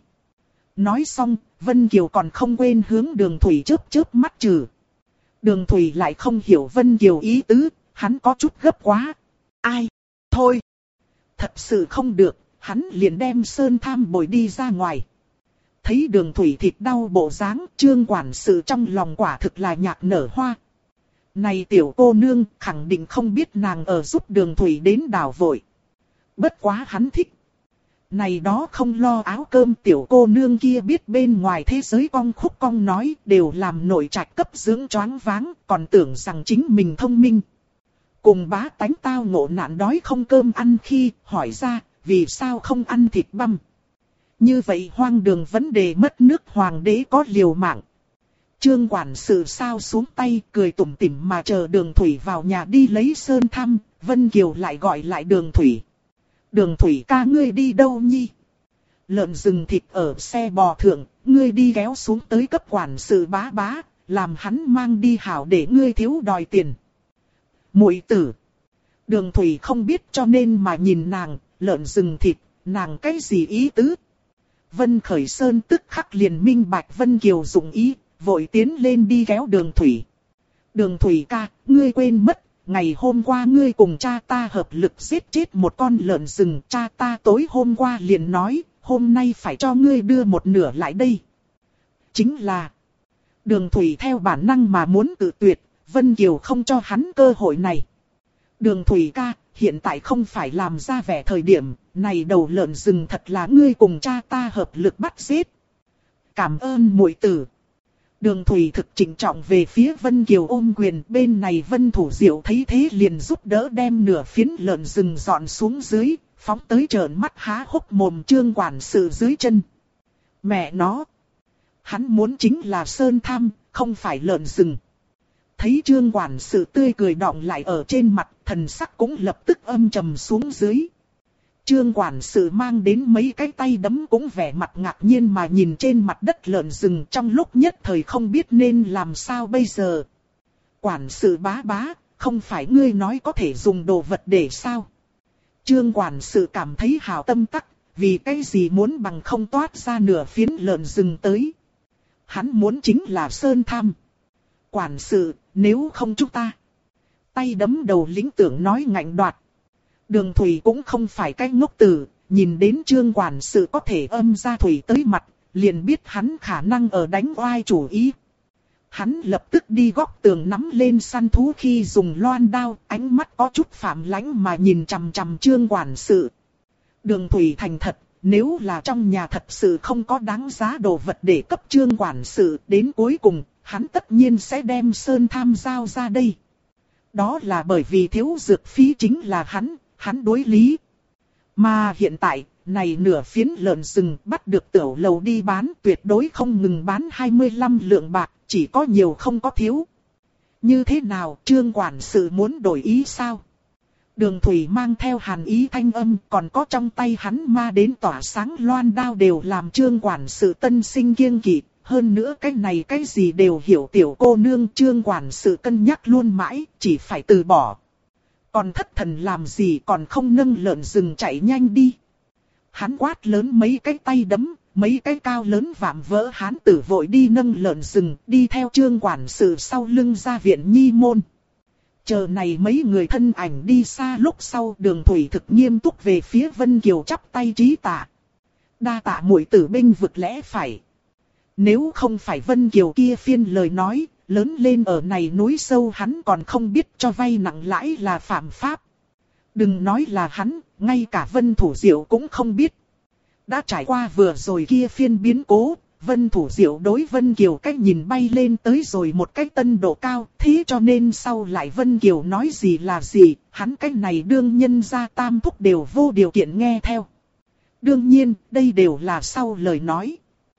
Nói xong, Vân Kiều còn không quên hướng Đường Thủy chớp mắt trừ. Đường Thủy lại không hiểu Vân Kiều ý tứ, hắn có chút gấp quá. Ai? Thôi! Thật sự không được, hắn liền đem sơn tham bồi đi ra ngoài. Thấy Đường Thủy thịt đau bộ dáng, Trương quản sự trong lòng quả thực là nhạc nở hoa. Này tiểu cô nương khẳng định không biết nàng ở giúp Đường Thủy đến đảo vội. Bất quá hắn thích. Này đó không lo áo cơm tiểu cô nương kia biết bên ngoài thế giới cong khúc cong nói đều làm nội trạch cấp dưỡng choáng váng, còn tưởng rằng chính mình thông minh. Cùng bá tánh tao ngộ nạn đói không cơm ăn khi hỏi ra vì sao không ăn thịt băm. Như vậy hoang đường vấn đề mất nước hoàng đế có liều mạng. Trương quản sự sao xuống tay cười tủm tỉm mà chờ Đường Thủy vào nhà đi lấy sơn thăm, Vân Kiều lại gọi lại Đường Thủy. Đường Thủy ca ngươi đi đâu nhi? Lợn rừng thịt ở xe bò thượng, ngươi đi kéo xuống tới cấp quản sự bá bá, làm hắn mang đi hảo để ngươi thiếu đòi tiền. Muội tử. Đường Thủy không biết cho nên mà nhìn nàng, lợn rừng thịt, nàng cái gì ý tứ? Vân Khởi Sơn tức khắc liền minh bạch Vân Kiều dụng ý, vội tiến lên đi kéo Đường Thủy. Đường Thủy ca, ngươi quên mất, ngày hôm qua ngươi cùng cha ta hợp lực giết chết một con lợn rừng. Cha ta tối hôm qua liền nói, hôm nay phải cho ngươi đưa một nửa lại đây. Chính là, Đường Thủy theo bản năng mà muốn tự tuyệt, Vân Kiều không cho hắn cơ hội này. Đường Thủy ca, hiện tại không phải làm ra vẻ thời điểm, này đầu lợn rừng thật là ngươi cùng cha ta hợp lực bắt giết. Cảm ơn muội tử. Đường Thủy thực trịnh trọng về phía Vân Kiều ôm quyền, bên này Vân Thủ Diệu thấy thế liền giúp đỡ đem nửa phiến lợn rừng dọn xuống dưới, phóng tới trợn mắt há hốc mồm Trương quản sự dưới chân. Mẹ nó! Hắn muốn chính là sơn tham, không phải lợn rừng. Thấy Trương quản sự tươi cười đọng lại ở trên mặt, thần sắc cũng lập tức âm trầm xuống dưới. Trương quản sự mang đến mấy cái tay đấm cũng vẻ mặt ngạc nhiên mà nhìn trên mặt đất lợn rừng, trong lúc nhất thời không biết nên làm sao bây giờ. Quản sự bá bá, không phải ngươi nói có thể dùng đồ vật để sao? Trương quản sự cảm thấy hào tâm tắc, vì cái gì muốn bằng không toát ra nửa phiến lợn rừng tới. Hắn muốn chính là sơn tham. Quản sự, nếu không chúng ta. Tay đấm đầu lĩnh tưởng nói ngạnh đoạt. Đường Thủy cũng không phải cái ngốc tử, nhìn đến Trương quản sự có thể âm ra Thủy tới mặt, liền biết hắn khả năng ở đánh oai chủ ý. Hắn lập tức đi góc tường nắm lên săn thú khi dùng loan đao, ánh mắt có chút phạm lãnh mà nhìn chằm chằm Trương quản sự. Đường Thủy thành thật, nếu là trong nhà thật sự không có đáng giá đồ vật để cấp Trương quản sự, đến cuối cùng, hắn tất nhiên sẽ đem sơn tham giao ra đây. Đó là bởi vì thiếu dược phí chính là hắn đối lý. Mà hiện tại, này nửa phiến lợn rừng bắt được tiểu lầu đi bán, tuyệt đối không ngừng bán 25 lượng bạc, chỉ có nhiều không có thiếu. Như thế nào, Trương quản sự muốn đổi ý sao? Đường Thủy mang theo hàn ý thanh âm, còn có trong tay hắn ma đến tỏa sáng loan đao đều làm Trương quản sự tân sinh kiêng kỵ. Hơn nữa cái này cái gì đều hiểu tiểu cô nương, Trương quản sự cân nhắc luôn mãi, chỉ phải từ bỏ. Còn thất thần làm gì, còn không nâng lợn rừng chạy nhanh đi. Hắn quát lớn mấy cái tay đấm, mấy cái cao lớn vạm vỡ hán tử vội đi nâng lợn rừng, đi theo Trương quản sự sau lưng ra viện nhi môn. Chờ này mấy người thân ảnh đi xa lúc sau, Đường Thủy thực nghiêm túc về phía Vân Kiều chắp tay trí tạ. Đa tạ muội tử binh vực lẽ phải. Nếu không phải Vân Kiều kia phiên lời nói, lớn lên ở này núi sâu hắn còn không biết cho vay nặng lãi là phạm pháp. Đừng nói là hắn, ngay cả Vân Thủ Diệu cũng không biết. Đã trải qua vừa rồi kia phiên biến cố, Vân Thủ Diệu đối Vân Kiều cách nhìn bay lên tới rồi một cái tân độ cao, thế cho nên sau lại Vân Kiều nói gì là gì, hắn cái này đương nhân gia tam thúc đều vô điều kiện nghe theo. Đương nhiên, đây đều là sau lời nói.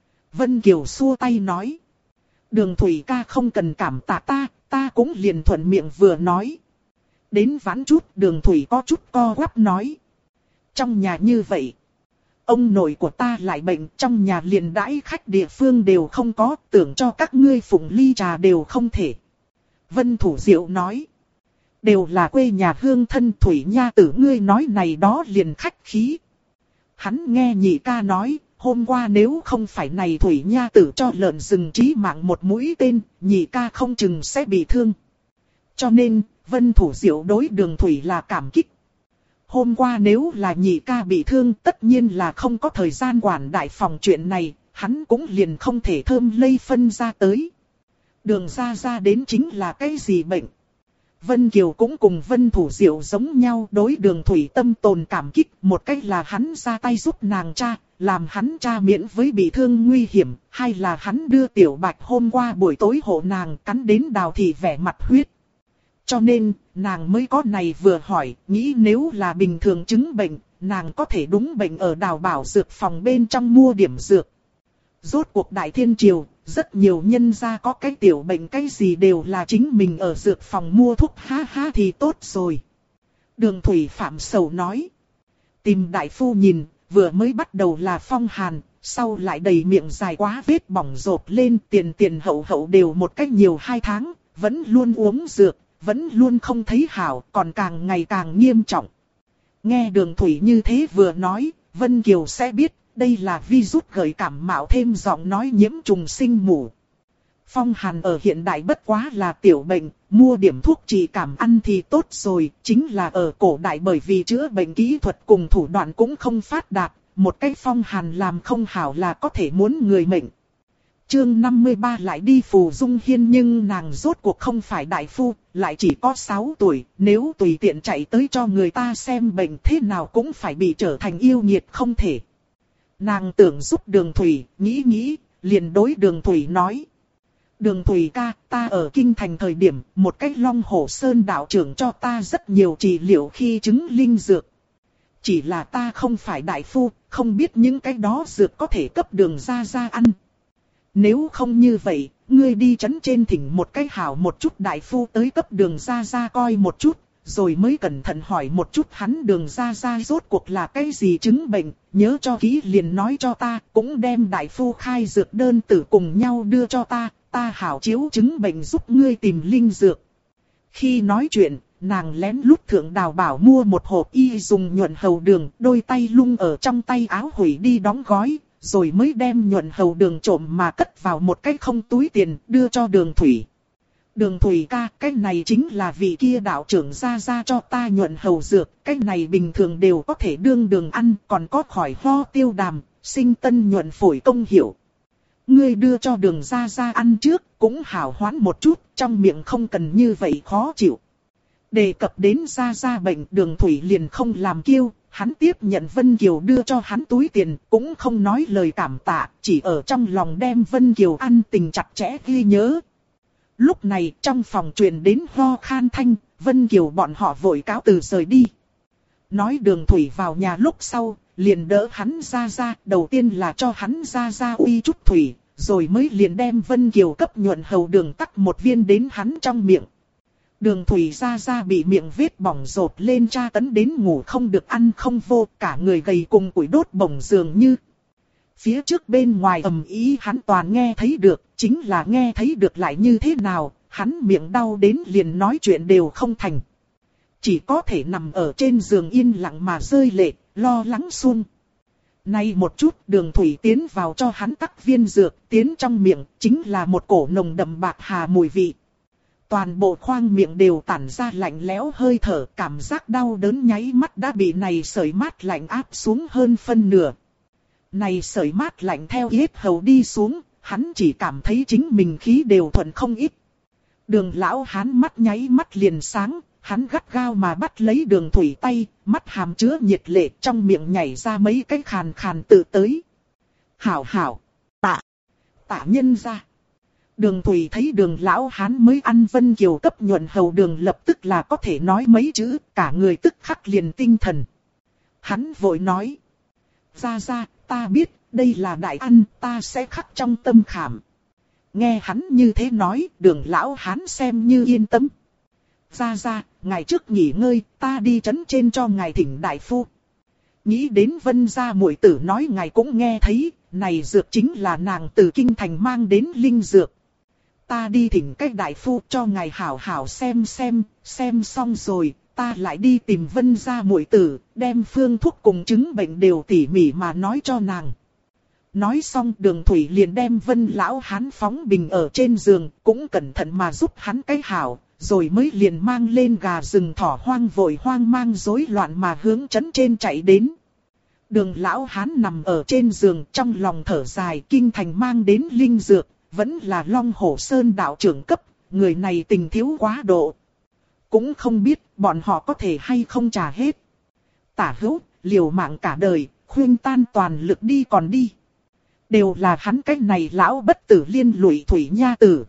Vân Kiều xua tay nói. Đường Thủy ca không cần cảm tạ ta cũng liền thuận miệng vừa nói. Đến vãn chút, Đường Thủy có chút co quắp nói. Trong nhà như vậy, ông nội của ta lại bệnh, trong nhà liền đãi khách địa phương đều không có, tưởng cho các ngươi phụng ly trà đều không thể. Vân Thủ Diệu nói. Đều là quê nhà hương thân Thủy nha tử ngươi nói này đó liền khách khí. Hắn nghe nhị ca nói, hôm qua nếu không phải này Thủy nha tử cho lợn rừng chí mạng một mũi tên, nhị ca không chừng sẽ bị thương. Cho nên, Vân Thủ Diệu đối Đường Thủy là cảm kích. Hôm qua nếu là nhị ca bị thương tất nhiên là không có thời gian quản đại phòng chuyện này, hắn cũng liền không thể thơm lây phân ra tới. Đường ra đến chính là cái gì bệnh? Vân Kiều cũng cùng Vân Thủ Diệu giống nhau đối Đường Thủy tâm tồn cảm kích, một cách là hắn ra tay giúp nàng cha, làm hắn cha miễn với bị thương nguy hiểm, hay là hắn đưa Tiểu Bạch hôm qua buổi tối hộ nàng cắn đến Đào Thị vẻ mặt huyết. Cho nên, nàng mới có này vừa hỏi, nghĩ nếu là bình thường chứng bệnh, nàng có thể đúng bệnh ở Đào Bảo dược phòng bên trong mua điểm dược. Rốt cuộc Đại Thiên Triều, rất nhiều nhân gia có cái tiểu bệnh cái gì đều là chính mình ở dược phòng mua thuốc ha ha thì tốt rồi. Đường Thủy Phạm sầu nói. Tìm đại phu nhìn, vừa mới bắt đầu là phong hàn, sau lại đầy miệng dài quá vết bỏng rộp lên tiền hậu đều một cách nhiều 2 tháng, vẫn luôn uống dược, vẫn luôn không thấy hảo, còn càng ngày càng nghiêm trọng. Nghe Đường Thủy như thế vừa nói, Vân Kiều sẽ biết, đây là virus gợi cảm mạo thêm giọng nói nhiễm trùng sinh mủ. Phong hàn ở hiện đại bất quá là tiểu bệnh, mua điểm thuốc trị cảm ăn thì tốt rồi, chính là ở cổ đại bởi vì chữa bệnh kỹ thuật cùng thủ đoạn cũng không phát đạt, một cái phong hàn làm không hảo là có thể muốn người mệnh. Chương 53 lại đi Phù Dung Hiên nhưng nàng rốt cuộc không phải đại phu, lại chỉ có 6 tuổi, nếu tùy tiện chạy tới cho người ta xem bệnh thế nào cũng phải bị trở thành yêu nghiệt không thể. Nàng tưởng giúp Đường Thủy, nghĩ, liền đối Đường Thủy nói. Đường Thủy ca, ta ở Kinh Thành thời điểm, một cái Long Hổ Sơn đạo trưởng cho ta rất nhiều trị liệu khi chứng linh dược. Chỉ là ta không phải đại phu, không biết những cái đó dược có thể cấp Đường ra ăn. Nếu không như vậy, ngươi đi trấn trên thỉnh một cái hảo một chút đại phu tới cấp Đường ra coi một chút, rồi mới cẩn thận hỏi một chút hắn Đường ra rốt cuộc là cái gì chứng bệnh, nhớ cho kỹ liền nói cho ta, cũng đem đại phu khai dược đơn tử cùng nhau đưa cho ta hảo chiếu chứng bệnh giúp ngươi tìm linh dược. Khi nói chuyện, nàng lén lút thượng Đào Bảo mua một hộp y dùng nhuận hầu đường, đôi tay lung ở trong tay áo hủy đi đóng gói, rồi mới đem nhuận hầu đường trộm mà cất vào một cái không túi tiền, đưa cho Đường Thủy. Đường Thủy ca, cái này chính là vị kia đạo trưởng ra cho ta nhuận hầu dược, cái này bình thường đều có thể đương đường ăn, còn có khỏi ho tiêu đàm, sinh tân nhuận phổi công hiệu. Ngươi đưa cho Đường ra ăn trước, cũng hảo hoán một chút, trong miệng không cần như vậy khó chịu. Đề cập đến ra bệnh, Đường Thủy liền không làm kiêu, hắn tiếp nhận Vân Kiều đưa cho hắn túi tiền, cũng không nói lời cảm tạ, chỉ ở trong lòng đem Vân Kiều ăn tình chặt chẽ ghi nhớ. Lúc này trong phòng truyền đến ho khan thanh, Vân Kiều bọn họ vội cáo từ rời đi. Nói Đường Thủy vào nhà lúc sau, liền đỡ hắn ra, đầu tiên là cho hắn ra uy chút thủy, rồi mới liền đem Vân Kiều cấp nhuận hầu đường tắc một viên đến hắn trong miệng. Đường Thủy ra bị miệng vết bỏng rộp lên tra tấn đến ngủ không được ăn không vô, cả người gầy cùng củi đốt bổng dường như. Phía trước bên ngoài ầm ĩ hắn toàn nghe thấy được, chính là nghe thấy được lại như thế nào, hắn miệng đau đến liền nói chuyện đều không thành. Chỉ có thể nằm ở trên giường yên lặng mà rơi lệ, lo lắng sun. Nay một chút Đường Thủy tiến vào cho hắn tắc viên dược, tiến trong miệng, chính là một cổ nồng đậm bạc hà mùi vị. Toàn bộ khoang miệng đều tản ra lạnh lẽo hơi thở, cảm giác đau đớn nháy mắt đã bị này sợi mát lạnh áp xuống hơn phân nửa. Này sợi mát lạnh theo yết hầu đi xuống, hắn chỉ cảm thấy chính mình khí đều thuận không ít. Đường lão hán mắt nháy mắt liền sáng, hắn gắt gao mà bắt lấy Đường Thủy tay, mắt hàm chứa nhiệt lệ trong miệng nhảy ra mấy cái khàn khàn tự tới. Hảo, tạ. tạ nhân ra. Đường Thủy thấy Đường lão hán mới ăn Vân Kiều cấp nhuận hầu đường lập tức là có thể nói mấy chữ, cả người tức khắc liền tinh thần. Hắn vội nói. Ra, ta biết, đây là đại ăn, ta sẽ khắc trong tâm khảm. Nghe hắn như thế nói, Đường lão hán xem như yên tâm. Ra, ngày trước nghỉ ngơi, ta đi trấn trên cho ngài thỉnh đại phu. Nghĩ đến Vân gia muội tử nói ngài cũng nghe thấy, này dược chính là nàng từ kinh thành mang đến linh dược. Ta đi thỉnh cách đại phu cho ngài hảo hảo xem xong rồi, ta lại đi tìm Vân gia muội tử, đem phương thuốc cùng chứng bệnh đều tỉ mỉ mà nói cho nàng. Nói xong Đường Thủy liền đem Vân lão hán phóng bình ở trên giường, cũng cẩn thận mà giúp hắn cái hảo, rồi mới liền mang lên gà rừng thỏ hoang vội hoang mang rối loạn mà hướng trấn trên chạy đến. Đường lão hán nằm ở trên giường trong lòng thở dài, kinh thành mang đến linh dược, vẫn là Long Hổ Sơn đạo trưởng cấp, người này tình thiếu quá độ. Cũng không biết bọn họ có thể hay không trả hết. Tả hữu, liều mạng cả đời, khuyên tan toàn lực đi còn đi. Đều là hắn cái này lão bất tử liên lụy Thủy Nha tử.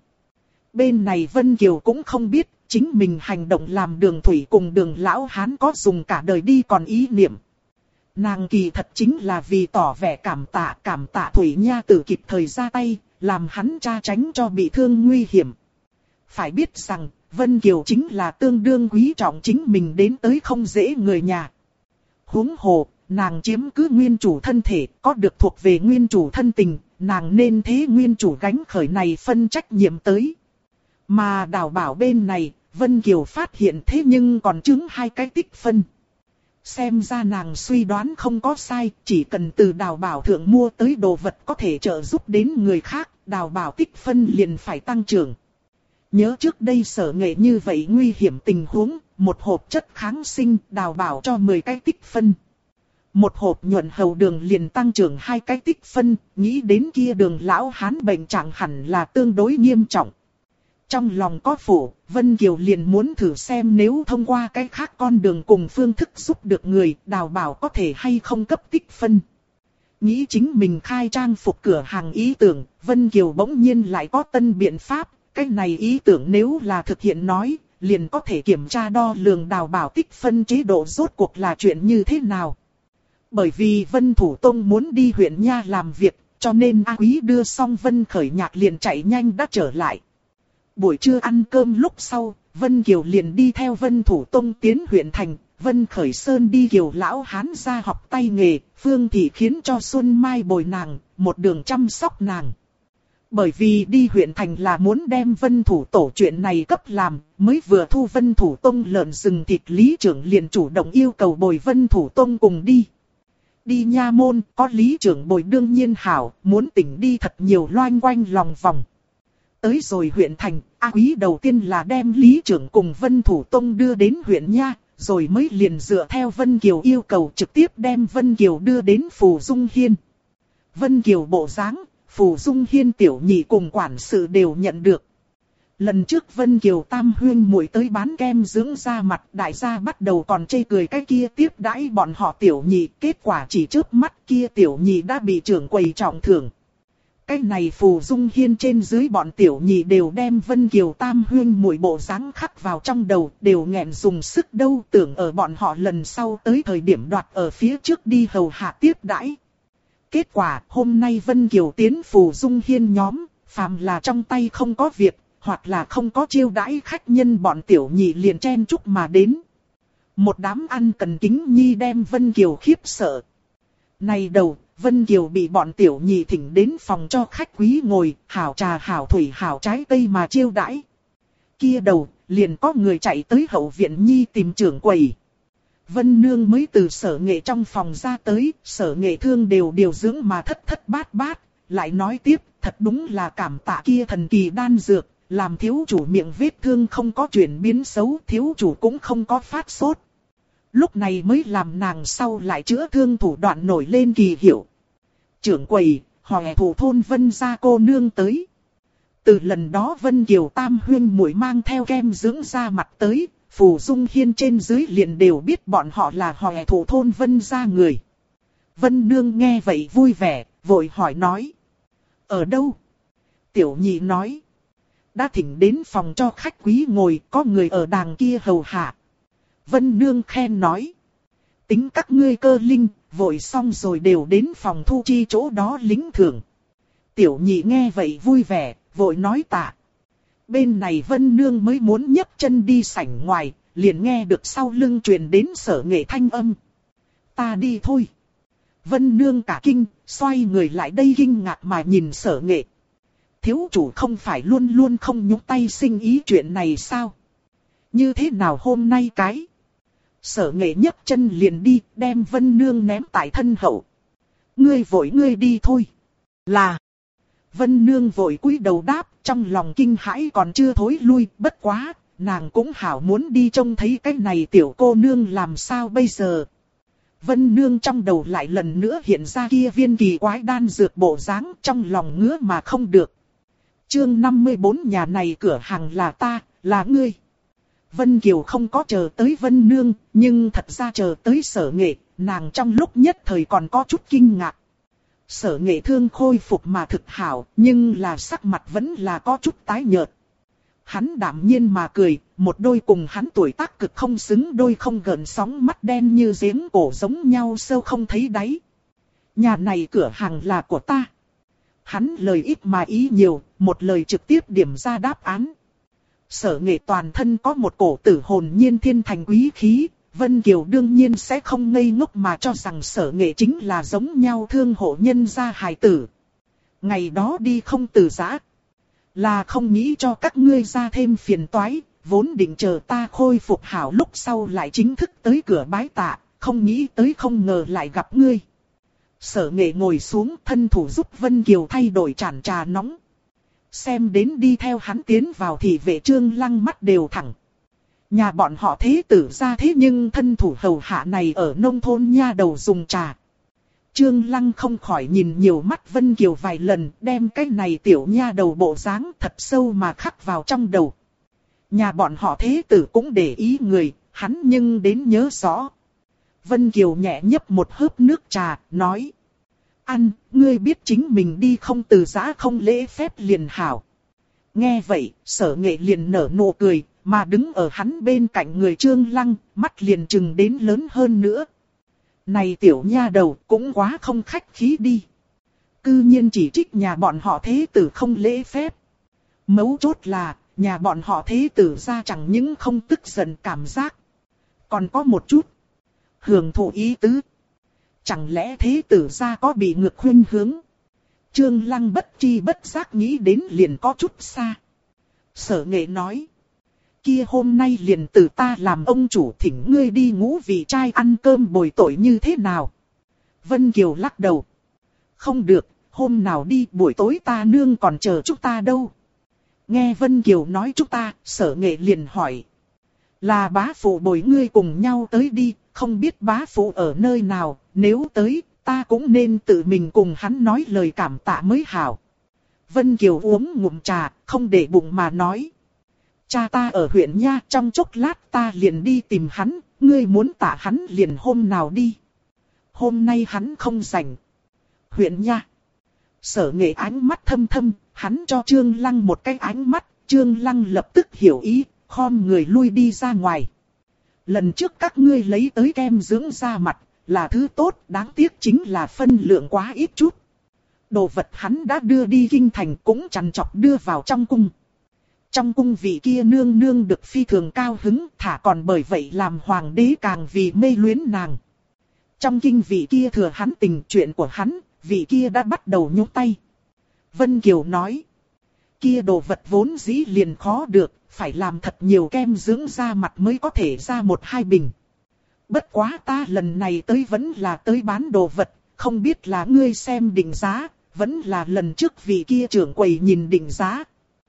Bên này Vân Kiều cũng không biết, chính mình hành động làm Đường Thủy cùng Đường lão hán có dùng cả đời đi còn ý niệm. Nàng kỳ thật chính là vì tỏ vẻ cảm tạ Thủy Nha tử kịp thời ra tay, làm hắn tra tránh cho bị thương nguy hiểm. Phải biết rằng, Vân Kiều chính là tương đương quý trọng chính mình đến tới không dễ người nhà. Huống hồ, nàng chiếm cứ nguyên chủ thân thể, có được thuộc về nguyên chủ thân tình, nàng nên thế nguyên chủ gánh khởi này phân trách nhiệm tới. Mà Đào Bảo bên này, Vân Kiều phát hiện thế nhưng còn chứng 2 cái tích phân. Xem ra nàng suy đoán không có sai, chỉ cần từ Đào Bảo thượng mua tới đồ vật có thể trợ giúp đến người khác, Đào Bảo tích phân liền phải tăng trưởng. Nhớ trước đây Sở Nghệ như vậy nguy hiểm tình huống, một hộp chất kháng sinh Đào Bảo cho 10 cái tích phân. Một hộp nhuận hầu đường liền tăng trưởng 2 cái tích phân, nghĩ đến kia Đường lão hán bệnh trạng hẳn là tương đối nghiêm trọng. Trong lòng có phủ, Vân Kiều liền muốn thử xem nếu thông qua cái khác con đường cùng phương thức giúp được người, Đào Bảo có thể hay không cấp tích phân. Nghĩ chính mình khai trang phục cửa hàng ý tưởng, Vân Kiều bỗng nhiên lại có tân biện pháp, cái này ý tưởng nếu là thực hiện nói, liền có thể kiểm tra đo lường Đào Bảo tích phân chế độ rốt cuộc là chuyện như thế nào. Bởi vì Vân Thủ Tông muốn đi huyện Nha làm việc, cho nên A Quý đưa xong Vân Khởi Nhạc liền chạy nhanh đã trở lại. Buổi trưa ăn cơm lúc sau, Vân Kiều liền đi theo Vân Thủ Tông tiến huyện thành, Vân Khởi Sơn đi Kiều lão hán ra học tay nghề, Phương Thị khiến cho Xuân Mai bồi nàng, một đường chăm sóc nàng. Bởi vì đi huyện thành là muốn đem Vân Thủ Tổ chuyện này cấp làm, mới vừa thu Vân Thủ Tông lợn rừng thịt lý trưởng liền chủ động yêu cầu bồi Vân Thủ Tông cùng đi. Đi nha môn, có lý trưởng bồi đương nhiên hảo, muốn tỉnh đi thật nhiều loanh quanh lòng vòng. Tới rồi huyện thành, A Quý đầu tiên là đem lý trưởng cùng Vân Thủ Tông đưa đến huyện Nha, rồi mới liền dựa theo Vân Kiều yêu cầu trực tiếp đem Vân Kiều đưa đến Phù Dung Hiên. Vân Kiều bộ dáng, Phù Dung Hiên tiểu nhị cùng quản sự đều nhận được. Lần trước Vân Kiều tam huyên muội tới bán kem dưỡng da mặt, đại gia bắt đầu còn chê cười cái kia tiếp đãi bọn họ tiểu nhị, kết quả chỉ chớp mắt kia tiểu nhị đã bị trưởng quầy trọng thưởng. Cái này Phù Dung Hiên trên dưới bọn tiểu nhị đều đem Vân Kiều tam huyên muội bộ dáng khắc vào trong đầu, đều nghẹn dùng sức đâu, tưởng ở bọn họ lần sau tới thời điểm đoạt ở phía trước đi hầu hạ tiếp đãi. Kết quả hôm nay Vân Kiều tiến Phù Dung Hiên nhóm, phàm là trong tay không có việc, hoặc là không có chiêu đãi khách nhân, bọn tiểu nhị liền chen chúc mà đến. Một đám ăn cần kính nhi đem Vân Kiều khiếp sợ. Này đầu, Vân Kiều bị bọn tiểu nhị thỉnh đến phòng cho khách quý ngồi, hảo trà hảo thủy hảo trái cây mà chiêu đãi. Kia đầu, liền có người chạy tới hậu viện nhi tìm trưởng quầy. Vân Nương mới từ Sở Nghệ trong phòng ra tới, Sở Nghệ thương đều điều dưỡng mà thất thất bát bát, lại nói tiếp, thật đúng là cảm tạ kia thần kỳ đan dược, làm thiếu chủ miệng vết thương không có chuyển biến xấu, thiếu chủ cũng không có phát sốt. Lúc này mới làm nàng sau lại chữa thương thủ đoạn nổi lên kỳ hiệu. Trưởng quầy, Hòe Thủ thôn Vân gia cô nương tới. Từ lần đó Vân Kiều tam huyên muội mang theo kem dưỡng da mặt tới, Phù Dung Hiên trên dưới liền đều biết bọn họ là Hòe Thủ thôn Vân gia người. Vân Nương nghe vậy vui vẻ, vội hỏi nói. Ở đâu? Tiểu nhị nói. Đã thỉnh đến phòng cho khách quý ngồi, có người ở đàng kia hầu hạ. Vân Nương khen nói. Tính các ngươi cơ linh, vội xong rồi đều đến phòng thu chi chỗ đó lính thưởng. Tiểu nhị nghe vậy vui vẻ, vội nói tạ. Bên này Vân Nương mới muốn nhấc chân đi sảnh ngoài, liền nghe được sau lưng truyền đến Sở Nghệ thanh âm. Ta đi thôi. Vân Nương cả kinh, xoay người lại đây kinh ngạc mà nhìn Sở Nghệ. Thiếu chủ không phải luôn luôn không nhúc tay sinh ý chuyện này sao? Như thế nào hôm nay cái? Sở Nghệ nhấc chân liền đi, đem Vân Nương ném tại thân hậu. Ngươi đi thôi. Là. Vân Nương vội cúi đầu đáp, trong lòng kinh hãi còn chưa thối lui, bất quá, nàng cũng hảo muốn đi trông thấy cái này tiểu cô nương làm sao bây giờ. Vân Nương trong đầu lại lần nữa hiện ra kia viên kỳ quái đan dược bộ dáng, trong lòng ngứa mà không được. Chương 54 nhà này cửa hàng là ta, là ngươi. Vân Kiều không có chờ tới Vân Nương, nhưng thật ra chờ tới Sở Nghệ, nàng trong lúc nhất thời còn có chút kinh ngạc. Sở Nghệ thương khôi phục mà thực hảo, nhưng là sắc mặt vẫn là có chút tái nhợt. Hắn đạm nhiên mà cười, một đôi cùng hắn tuổi tác cực không xứng đôi không gợn sóng mắt đen như giếng cổ giống nhau sâu không thấy đáy. Nhà này cửa hàng là của ta. Hắn lời ít mà ý nhiều, một lời trực tiếp điểm ra đáp án. Sở Nghệ toàn thân có một cổ tử hồn nhiên thiên thành quý khí, Vân Kiều đương nhiên sẽ không ngây ngốc mà cho rằng Sở Nghệ chính là giống nhau thương hộ nhân gia hài tử. Ngày đó đi không từ giã, là không nghĩ cho các ngươi ra thêm phiền toái, vốn định chờ ta khôi phục hảo lúc sau lại chính thức tới cửa bái tạ, không nghĩ tới không ngờ lại gặp ngươi. Sở Nghệ ngồi xuống, thân thủ giúp Vân Kiều thay đổi chản trà nóng. Xem đến đi theo hắn tiến vào thì vệ Trương Lăng mắt đều thẳng. Nhà bọn họ thế tử ra thế nhưng thân thủ hầu hạ này ở nông thôn nha đầu dùng trà. Trương Lăng không khỏi nhìn nhiều mắt Vân Kiều vài lần, đem cái này tiểu nha đầu bộ dáng thật sâu mà khắc vào trong đầu. Nhà bọn họ thế tử cũng để ý người, hắn nhưng đến nhớ rõ. Vân Kiều nhẹ nhấp một hớp nước trà, nói. Ăn, ngươi biết chính mình đi không từ giã không lễ phép liền hảo. Nghe vậy, Sở Nghệ liền nở nụ cười, mà đứng ở hắn bên cạnh người Trương Lăng, mắt liền trừng đến lớn hơn nữa. Này tiểu nha đầu cũng quá không khách khí đi. Cư nhiên chỉ trích nhà bọn họ thế tử không lễ phép. Mấu chốt là, nhà bọn họ thế tử ra chẳng những không tức giận cảm giác. Còn có một chút hưởng thụ ý tứ. Chẳng lẽ thế tử ra có bị ngược khuyên hướng? Trương Lăng bất tri bất giác nghĩ đến liền có chút xa. Sở Nghệ nói. Kia hôm nay liền từ ta làm ông chủ thỉnh ngươi đi ngũ vị trai ăn cơm bồi tội như thế nào? Vân Kiều lắc đầu. Không được, hôm nào đi buổi tối ta nương còn chờ chúng ta đâu. Nghe Vân Kiều nói chúng ta, Sở Nghệ liền hỏi. Là bá phụ bồi ngươi cùng nhau tới đi, không biết bá phụ ở nơi nào, nếu tới, ta cũng nên tự mình cùng hắn nói lời cảm tạ mới hảo. Vân Kiều uống ngụm trà, không để bụng mà nói. Cha ta ở huyện nha, trong chốc lát ta liền đi tìm hắn, ngươi muốn tạ hắn liền hôm nào đi. Hôm nay hắn không rảnh. Huyện nha. Sở Nghệ ánh mắt thâm thâm, hắn cho Trương Lăng một cái ánh mắt, Trương Lăng lập tức hiểu ý, khom người lui đi ra ngoài. Lần trước các ngươi lấy tới kem dưỡng da mặt, là thứ tốt, đáng tiếc chính là phân lượng quá ít chút. Đồ vật hắn đã đưa đi kinh thành cũng chằn chọc đưa vào trong cung. Trong cung vị kia nương nương được phi thường cao hứng, thả còn bởi vậy làm hoàng đế càng vì mê luyến nàng. Trong kinh vị kia thừa hắn tình chuyện của hắn, vị kia đã bắt đầu nhúc tay. Vân Kiều nói, kia đồ vật vốn dĩ liền khó được, phải làm thật nhiều kem dưỡng da mặt mới có thể ra 1-2 bình. Bất quá ta lần này tới vẫn là tới bán đồ vật, không biết là ngươi xem định giá, vẫn là lần trước vị kia trưởng quầy nhìn định giá.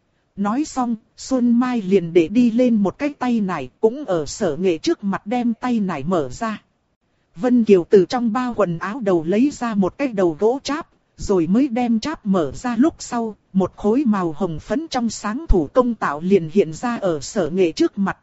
Nói xong, Xuân Mai liền để đi lên một cái tay nải, cũng ở Sở Nghệ trước mặt đem tay nải mở ra. Vân Kiều từ trong bao quần áo đầu lấy ra một cái đầu gỗ cháp, rồi mới đem cháp mở ra lúc sau, một khối màu hồng phấn trong sáng thủ công tạo liền hiện ra ở Sở Nghệ trước mặt.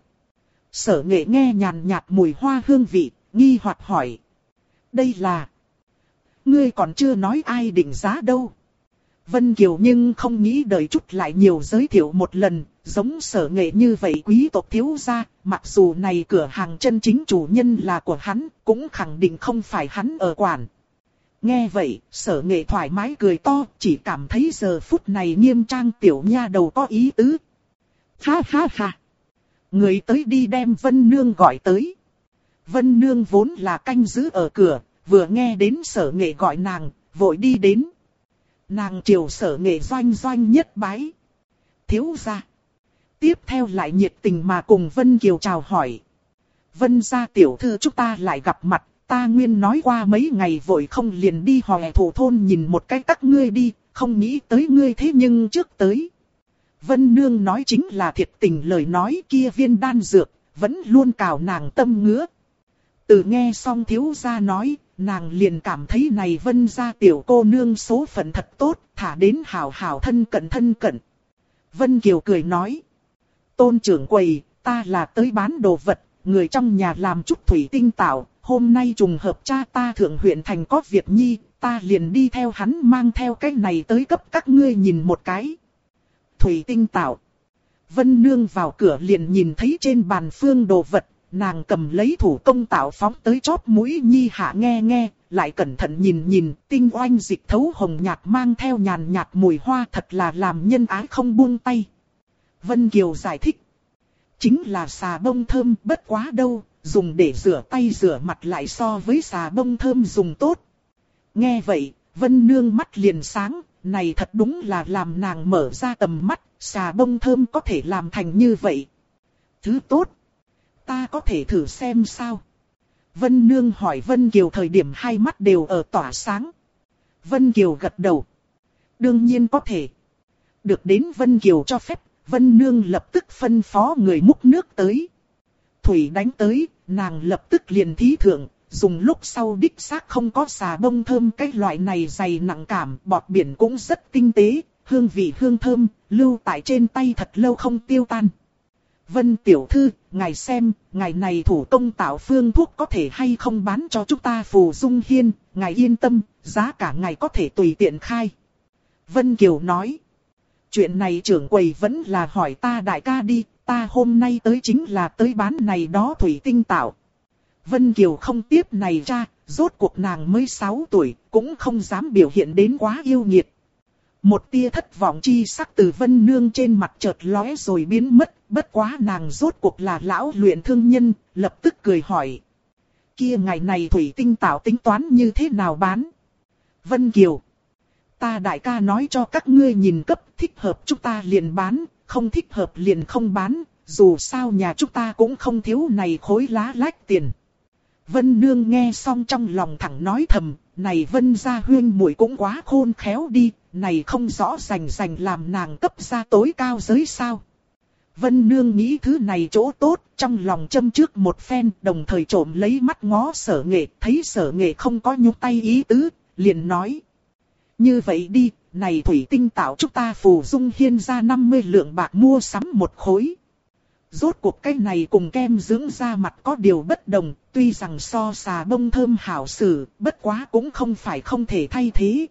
Sở Nghệ nghe nhàn nhạt mùi hoa hương vị, nghi hoặc hỏi. Đây là... Ngươi còn chưa nói ai định giá đâu. Vân Kiều nhưng không nghĩ đợi chút lại nhiều giới thiệu một lần, giống Sở Nghệ như vậy quý tộc thiếu gia, mặc dù này cửa hàng chân chính chủ nhân là của hắn, cũng khẳng định không phải hắn ở quản. Nghe vậy, Sở Nghệ thoải mái cười to, chỉ cảm thấy giờ phút này nghiêm trang tiểu nha đầu có ý tứ. Ha ha ha! Người tới đi đem Vân Nương gọi tới. Vân Nương vốn là canh giữ ở cửa, vừa nghe đến Sở Nghệ gọi nàng, vội đi đến. Nàng triều Sở Nghệ doanh doanh nhất bái. Thiếu gia. Tiếp theo lại nhiệt tình mà cùng Vân Kiều chào hỏi. Vân gia tiểu thư chúng ta lại gặp mặt, ta nguyên nói qua mấy ngày vội không liền đi hòe thủ thôn nhìn một cái các ngươi đi, không nghĩ tới ngươi thế nhưng trước tới. Vân Nương nói chính là thiệt tình lời nói kia viên đan dược, vẫn luôn cào nàng tâm ngứa. Từ nghe xong thiếu gia nói, nàng liền cảm thấy này Vân gia tiểu cô nương số phận thật tốt, thả đến hảo hảo thân cận thân cận. Vân Kiều cười nói, Tôn trưởng quầy, ta là tới bán đồ vật, người trong nhà làm chút thủy tinh tạo, hôm nay trùng hợp cha ta thượng huyện thành có việc nhi, ta liền đi theo hắn mang theo cái này tới cấp các ngươi nhìn một cái. Thủy tinh tạo. Vân Nương vào cửa liền nhìn thấy trên bàn phương đồ vật, nàng cầm lấy thủ công tạo phóng tới chóp mũi nhi hạ nghe nghe, lại cẩn thận nhìn nhìn, tinh oanh dịch thấu hồng nhạt mang theo nhàn nhạt mùi hoa thật là làm nhân ái không buông tay. Vân Kiều giải thích. Chính là xà bông thơm bất quá đâu, dùng để rửa tay rửa mặt lại so với xà bông thơm dùng tốt. Nghe vậy, Vân Nương mắt liền sáng, này thật đúng là làm nàng mở ra tầm mắt, xà bông thơm có thể làm thành như vậy. Thứ tốt. Ta có thể thử xem sao? Vân Nương hỏi Vân Kiều thời điểm hai mắt đều ở tỏa sáng. Vân Kiều gật đầu. Đương nhiên có thể. Được đến Vân Kiều cho phép, Vân Nương lập tức phân phó người múc nước tới. Thủy đánh tới, nàng lập tức liền thí thượng, dùng lúc sau đích xác không có xà bông thơm cái loại này dày nặng cảm, bọt biển cũng rất tinh tế, hương vị hương thơm, lưu tại trên tay thật lâu không tiêu tan. Vân tiểu thư, ngài xem, ngài này thủ công tạo phương thuốc có thể hay không bán cho chúng ta Phù Dung Hiên, ngài yên tâm, giá cả ngài có thể tùy tiện khai. Vân Kiều nói, chuyện này trưởng quầy vẫn là hỏi ta đại ca đi, ta hôm nay tới chính là tới bán này đó thủy tinh tạo. Vân Kiều không tiếp này ra, rốt cuộc nàng mới 6 tuổi, cũng không dám biểu hiện đến quá yêu nghiệt. Một tia thất vọng chi sắc từ Vân Nương trên mặt chợt lóe rồi biến mất, bất quá nàng rốt cuộc là lão luyện thương nhân, lập tức cười hỏi. Kia ngày này thủy tinh tạo tính toán như thế nào bán? Vân Kiều. Ta đại ca nói cho các ngươi nhìn cấp thích hợp chúng ta liền bán, không thích hợp liền không bán, dù sao nhà chúng ta cũng không thiếu này khối lá lách tiền. Vân Nương nghe xong trong lòng thẳng nói thầm, này Vân gia huyên muội cũng quá khôn khéo đi, này không rõ rành làm nàng cấp ra tối cao giới sao. Vân Nương nghĩ thứ này chỗ tốt, trong lòng châm trước một phen, đồng thời trộm lấy mắt ngó Sở Nghệ, thấy Sở Nghệ không có nhúc tay ý tứ, liền nói. Như vậy đi, này thủy tinh tạo chúng ta Phù Dung Hiên ra 50 lượng bạc mua sắm một khối. Rốt cuộc cái này cùng kem dưỡng da mặt có điều bất đồng, tuy rằng so xà bông thơm hảo sử, bất quá cũng không phải không thể thay thế.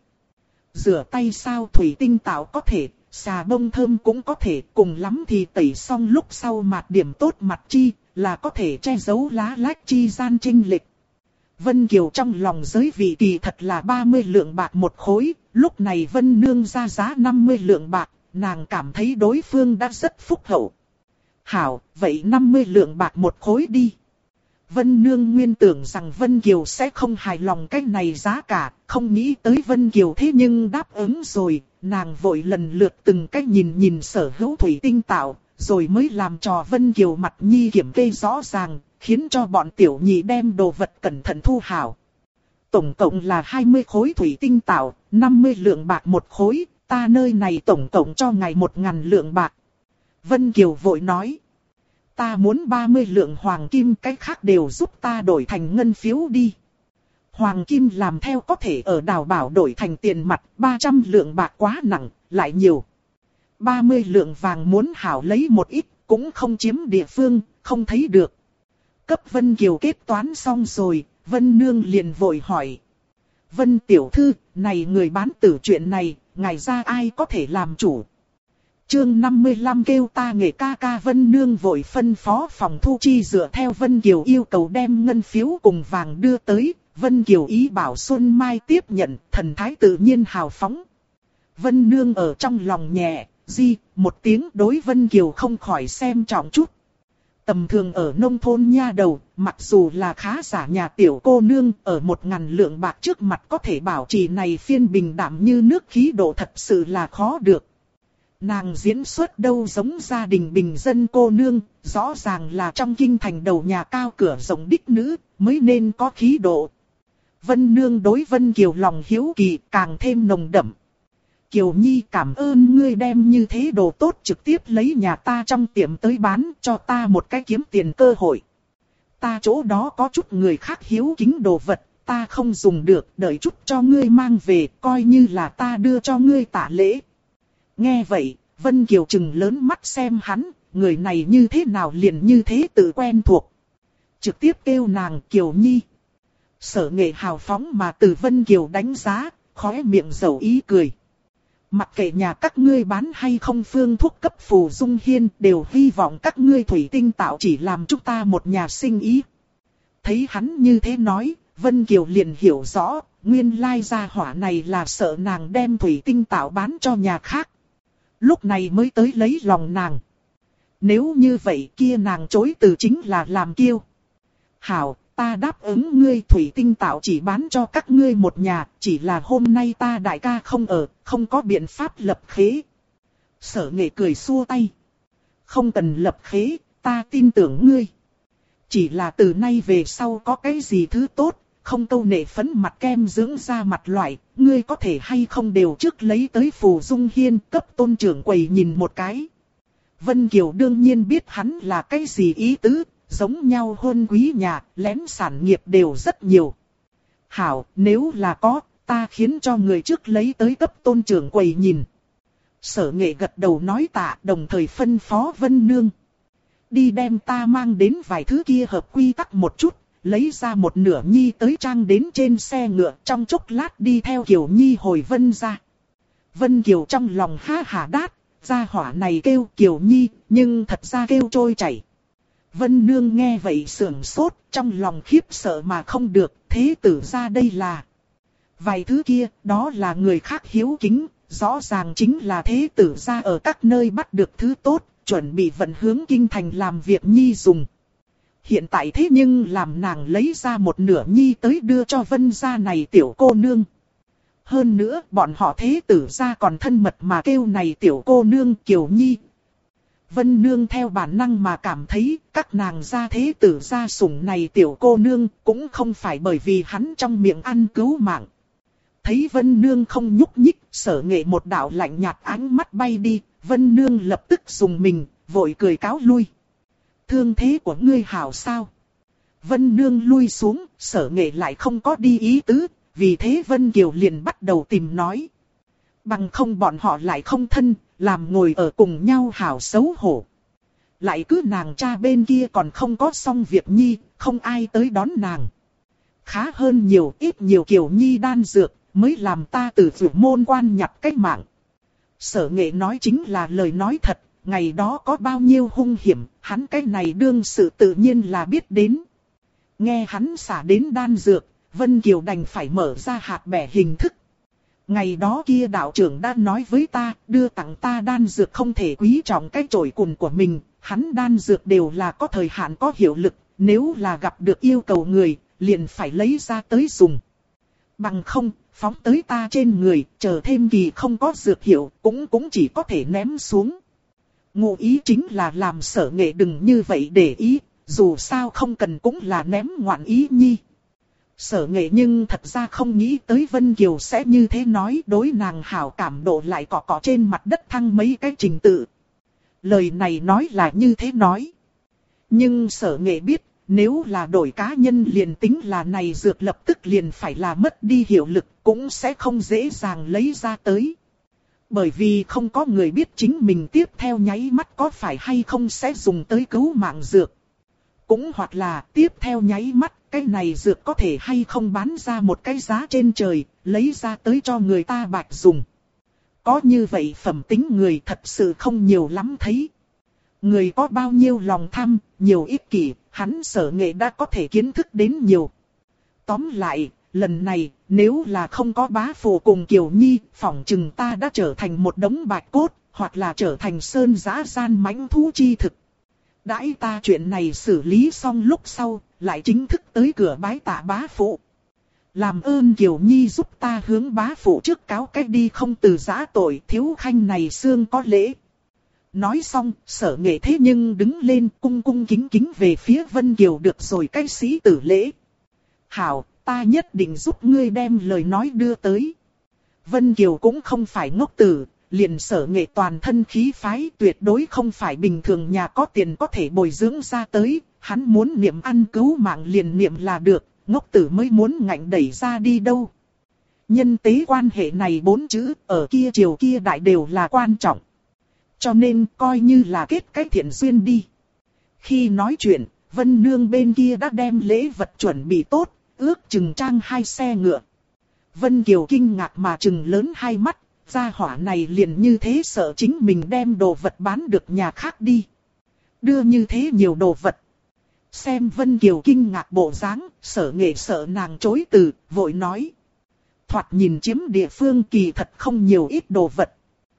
Rửa tay sao thủy tinh tạo có thể, xà bông thơm cũng có thể, cùng lắm thì tẩy xong lúc sau mạt điểm tốt mặt chi, là có thể che giấu lá lách chi gian chênh lệch. Vân Kiều trong lòng giới vị kỳ thật là 30 lượng bạc một khối, lúc này Vân Nương ra giá 50 lượng bạc, nàng cảm thấy đối phương đã rất phúc hậu. Hảo, vậy 50 lượng bạc một khối đi. Vân Nương nguyên tưởng rằng Vân Kiều sẽ không hài lòng cái này giá cả, không nghĩ tới Vân Kiều thế nhưng đáp ứng rồi, nàng vội lần lượt từng cách nhìn sở hữu thủy tinh tạo, rồi mới làm cho Vân Kiều mặt nhi kiểm kê rõ ràng, khiến cho bọn tiểu nhị đem đồ vật cẩn thận thu hảo. Tổng cộng là 20 khối thủy tinh tạo, 50 lượng bạc một khối, ta nơi này tổng cộng cho ngài 1.000 lượng bạc. Vân Kiều vội nói. Ta muốn 30 lượng hoàng kim, cái khác đều giúp ta đổi thành ngân phiếu đi. Hoàng kim làm theo có thể ở Đào Bảo đổi thành tiền mặt, 300 lượng bạc quá nặng, lại nhiều. 30 lượng vàng muốn hảo lấy một ít, cũng không chiếm địa phương, không thấy được. Cấp Vân Kiều kết toán xong rồi, Vân Nương liền vội hỏi. Vân tiểu thư, này người bán tử chuyện này, ngài ra ai có thể làm chủ. Chương 55 kêu ta nghệ ca ca. Vân Nương vội phân phó phòng thu chi dựa theo Vân Kiều yêu cầu đem ngân phiếu cùng vàng đưa tới. Vân Kiều ý bảo Xuân Mai tiếp nhận, thần thái tự nhiên hào phóng. Vân Nương ở trong lòng nhẹ, một tiếng đối Vân Kiều không khỏi xem trọng chút. Tầm thường ở nông thôn nha đầu, mặc dù là khá giả nhà tiểu cô nương, ở 1000 lượng bạc trước mặt có thể bảo trì này phiên bình đạm như nước khí độ thật sự là khó được. Nàng diễn xuất đâu giống gia đình bình dân cô nương, rõ ràng là trong kinh thành đầu nhà cao cửa rộng đích nữ, mới nên có khí độ. Vân Nương đối Vân Kiều lòng hiếu kỳ càng thêm nồng đậm. Kiều Nhi cảm ơn ngươi đem như thế đồ tốt trực tiếp lấy nhà ta trong tiệm tới bán cho ta một cái kiếm tiền cơ hội. Ta chỗ đó có chút người khác hiếu kính đồ vật, ta không dùng được, đợi chút cho ngươi mang về, coi như là ta đưa cho ngươi tạ lễ. Nghe vậy, Vân Kiều trừng lớn mắt xem hắn, người này như thế nào liền như thế tự quen thuộc. Trực tiếp kêu nàng Kiều Nhi. Sở Nghệ hào phóng mà từ Vân Kiều đánh giá, khóe miệng giàu ý cười. Mặc kệ nhà các ngươi bán hay không phương thuốc cấp phù dung hiên, đều hy vọng các ngươi thủy tinh tạo chỉ làm chúng ta một nhà sinh ý. Thấy hắn như thế nói, Vân Kiều liền hiểu rõ, nguyên lai gia hỏa này là sợ nàng đem thủy tinh tạo bán cho nhà khác. Lúc này mới tới lấy lòng nàng. Nếu như vậy kia nàng chối từ chính là làm kiêu. Hảo, ta đáp ứng ngươi thủy tinh tạo chỉ bán cho các ngươi một nhà, chỉ là hôm nay ta đại ca không ở, không có biện pháp lập khế. Sở Nghệ cười xua tay. Không cần lập khế, ta tin tưởng ngươi. Chỉ là từ nay về sau có cái gì thứ tốt, không câu nệ phấn mặt kem dưỡng da mặt loại, ngươi có thể hay không đều trước lấy tới phù dung hiên cấp tôn trưởng quầy nhìn một cái. Vân Kiều đương nhiên biết hắn là cái gì ý tứ, giống nhau hôn quý nhà, lén sản nghiệp đều rất nhiều. Hảo, nếu là có, ta khiến cho người trước lấy tới cấp tôn trưởng quầy nhìn. Sở Nghệ gật đầu nói tạ, đồng thời phân phó Vân Nương. Đi đem ta mang đến vài thứ kia hợp quy tắc một chút, lấy ra một nửa nhi tới trang đến trên xe ngựa, trong chốc lát đi theo Kiều Nhi hồi Vân ra. Vân Kiều trong lòng ha hả đát, gia hỏa này kêu Kiều Nhi, nhưng thật ra kêu trôi chảy. Vân Nương nghe vậy sưởng sốt, trong lòng khiếp sợ mà không được, thế tử ra đây là. Vài thứ kia, đó là người khác hiếu kính, rõ ràng chính là thế tử ra ở các nơi bắt được thứ tốt, chuẩn bị vận hướng kinh thành làm việc Nhi dùng. Hiện tại thế nhưng làm nàng lấy ra một nửa Nhi tới đưa cho Vân gia này tiểu cô nương. Hơn nữa, bọn họ thế tử ra còn thân mật mà kêu này tiểu cô nương Kiều Nhi. Vân Nương theo bản năng mà cảm thấy các nàng gia thế tử gia sủng này tiểu cô nương cũng không phải bởi vì hắn trong miệng ăn cứu mạng. Thấy Vân Nương không nhúc nhích, Sở Nghệ một đạo lạnh nhạt ánh mắt bay đi, Vân Nương lập tức dùng mình, vội cười cáo lui. Thương thế của ngươi hảo sao? Vân Nương lui xuống, Sở Nghệ lại không có đi ý tứ, vì thế Vân Kiều liền bắt đầu tìm nói. Bằng không bọn họ lại không thân, làm ngồi ở cùng nhau hảo xấu hổ. Lại cứ nàng cha bên kia còn không có xong việc Nhi, không ai tới đón nàng. Khá hơn nhiều, ít nhiều Kiều Nhi đan dược, mới làm ta từ vượt môn quan nhặt cái mạng. Sở Nghệ nói chính là lời nói thật, ngày đó có bao nhiêu hung hiểm, hắn cái này đương sự tự nhiên là biết đến. Nghe hắn xả đến đan dược, Vân Kiều đành phải mở ra hạt bẻ hình thức. Ngày đó kia đạo trưởng đã nói với ta, đưa tặng ta đan dược không thể quý trọng cái chổi cùn của mình, hắn đan dược đều là có thời hạn có hiệu lực, nếu là gặp được yêu cầu người, liền phải lấy ra tới dùng. Bằng không, phóng tới ta trên người, chờ thêm kỳ không có dược hiệu, cũng chỉ có thể ném xuống. Ngụ ý chính là làm Sở Nghệ đừng như vậy để ý, dù sao không cần cũng là ném ngoạn ý Nhi. Sở Nghệ nhưng thật ra không nghĩ tới Vân Kiều sẽ như thế nói, đối nàng hảo cảm độ lại cọ trên mặt đất thăng mấy cái trình tự. Lời này nói là như thế nói. Nhưng Sở Nghệ biết, nếu là đổi cá nhân liền tính là này dược lập tức liền phải là mất đi hiệu lực, cũng sẽ không dễ dàng lấy ra tới. Bởi vì không có người biết chính mình tiếp theo nháy mắt có phải hay không sẽ dùng tới cứu mạng dược. Cũng hoặc là tiếp theo nháy mắt, cái này dược có thể hay không bán ra một cái giá trên trời, lấy ra tới cho người ta bạch dùng. Có như vậy phẩm tính người thật sự không nhiều lắm thấy. Người có bao nhiêu lòng tham, nhiều ích kỷ, hắn Sở Nghệ đã có thể kiến thức đến nhiều. Tóm lại, lần này, nếu là không có bá phụ cùng Kiều Nhi, phỏng chừng ta đã trở thành một đống bạch cốt, hoặc là trở thành sơn dã gian mãnh thú chi thực. Đãi ta chuyện này xử lý xong lúc sau, lại chính thức tới cửa bái tạ bá phụ. Làm ơn Kiều Nhi giúp ta hướng bá phụ trước cáo cách đi, không từ giã tội, thiếu khanh này xương có lễ. Nói xong, Sở Nghệ thế nhưng đứng lên cung cung kính kính về phía Vân Kiều, được rồi cái sĩ tử lễ. Hảo, ta nhất định giúp ngươi đem lời nói đưa tới. Vân Kiều cũng không phải ngốc tử, liền Sở Nghệ toàn thân khí phái tuyệt đối không phải bình thường nhà có tiền có thể bồi dưỡng ra tới, hắn muốn niệm ăn cứu mạng liền niệm là được, ngốc tử mới muốn ngạnh đẩy ra đi đâu. Nhân tế quan hệ này 4 chữ, ở kia triều kia đại đều là quan trọng. Cho nên coi như là kết cái thiện duyên đi. Khi nói chuyện, Vân Nương bên kia đã đem lễ vật chuẩn bị tốt, ước chừng trang 2 xe ngựa. Vân Kiều kinh ngạc mà trừng lớn hai mắt, gia hỏa này liền như thế sợ chính mình đem đồ vật bán được nhà khác đi. Đưa như thế nhiều đồ vật. Xem Vân Kiều kinh ngạc bộ dáng, Sở Nghệ sợ nàng chối từ, vội nói. Thoạt nhìn chiếm địa phương kỳ thật không nhiều ít đồ vật.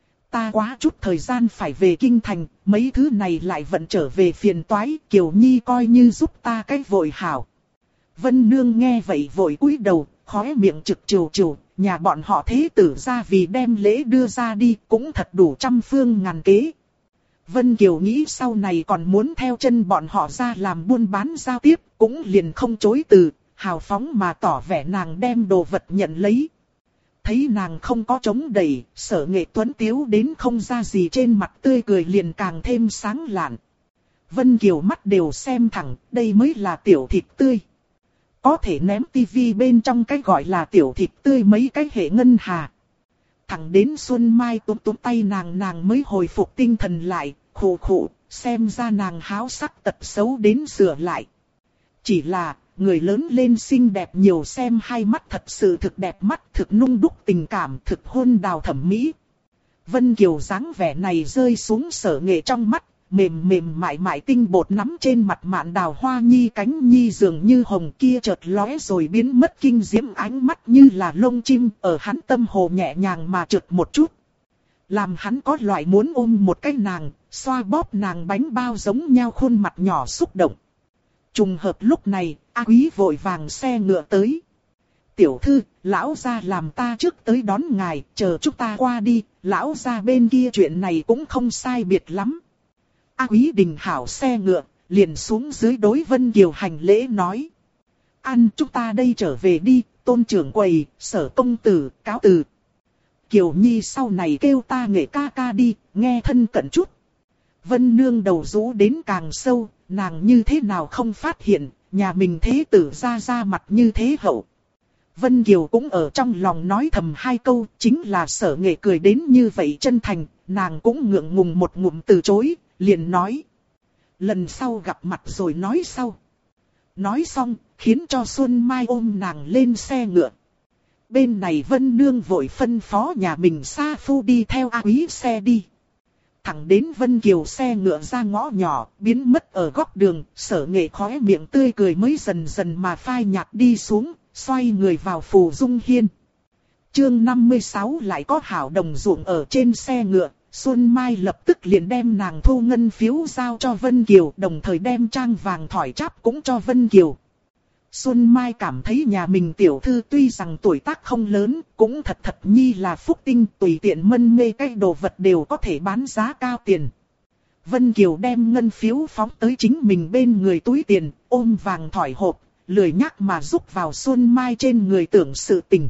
Ta quá chút thời gian phải về kinh thành, mấy thứ này lại vẫn trở về phiền toái, Kiều Nhi coi như giúp ta cái vội hảo. Vân Nương nghe vậy vội cúi đầu, khóe miệng trực trù trù, nhà bọn họ thế tử ra vì đem lễ đưa ra đi cũng thật đủ trăm phương ngàn kế. Vân Kiều nghĩ sau này còn muốn theo chân bọn họ ra làm buôn bán giao tiếp, cũng liền không chối từ, hào phóng mà tỏ vẻ nàng đem đồ vật nhận lấy. Thấy nàng không có chống đẩy, Sở Nghệ tuấn tiếu đến không ra gì trên mặt tươi cười liền càng thêm sáng lạn. Vân Kiều mắt đều xem thẳng, đây mới là tiểu thịt tươi. Có thể ném tivi bên trong cái gọi là tiểu thịt tươi mấy cái hệ ngân hà. Thẳng đến Xuân Mai túm túm tay nàng mới hồi phục tinh thần lại, khụ khụ, xem ra nàng háo sắc tật xấu đến sửa lại. Chỉ là, người lớn lên xinh đẹp nhiều xem hai mắt thật sự thực đẹp mắt, thực nung đúc tình cảm, thực hôn đào thẩm mỹ. Vân Kiều dáng vẻ này rơi xuống Sở Nghệ trong mắt, mềm mềm mại mại tinh bột nắm trên mặt mạn đào hoa nhi cánh nhi dường như hồng kia chợt lóe rồi biến mất kinh diễm ánh mắt như là lông chim ở hắn tâm hồ nhẹ nhàng mà trượt một chút. Làm hắn có loại muốn ôm một cái nàng, xoa bóp nàng bánh bao giống nhau khuôn mặt nhỏ xúc động. Trùng hợp lúc này, A Quý vội vàng xe ngựa tới. Tiểu thư, lão gia làm ta trước tới đón ngài, chờ chúng ta qua đi, lão gia bên kia chuyện này cũng không sai biệt lắm. A Quý đình hảo xe ngựa, liền xuống dưới đối Vân Kiều hành lễ nói. Ăn chúng ta đây trở về đi, Tôn trưởng quầy, Sở công tử, cáo từ. Kiều Nhi sau này kêu ta Nghệ ca ca đi, nghe thân cận chút. Vân Nương đầu rũ đến càng sâu, nàng như thế nào không phát hiện, nhà mình thế tử ra mặt như thế hậu. Vân Kiều cũng ở trong lòng nói thầm hai câu, chính là Sở Nghệ cười đến như vậy chân thành, nàng cũng ngượng ngùng một ngụm từ chối, liền nói. Lần sau gặp mặt rồi nói sau. Nói xong, khiến cho Xuân Mai ôm nàng lên xe ngựa. Bên này Vân Nương vội phân phó nhà mình sa phu đi theo A Quý xe đi. Thẳng đến Vân Kiều xe ngựa ra ngõ nhỏ, biến mất ở góc đường, Sở Nghệ khóe miệng tươi cười mới dần dần mà phai nhạt đi xuống, xoay người vào Phù Dung Hiên. Chương 56 lại có hảo đồng ruộng ở trên xe ngựa, Xuân Mai lập tức liền đem nàng thu ngân phiếu giao cho Vân Kiều, đồng thời đem trang vàng thỏi cháp cũng cho Vân Kiều. Xuân Mai cảm thấy nhà mình tiểu thư tuy rằng tuổi tác không lớn, cũng thật nhi là phúc tinh, tùy tiện mân mê cái đồ vật đều có thể bán giá cao tiền. Vân Kiều đem ngân phiếu phóng tới chính mình bên người túi tiền, ôm vàng thỏi hộp, lười nhắc mà rúc vào Xuân Mai trên người tưởng sự tình.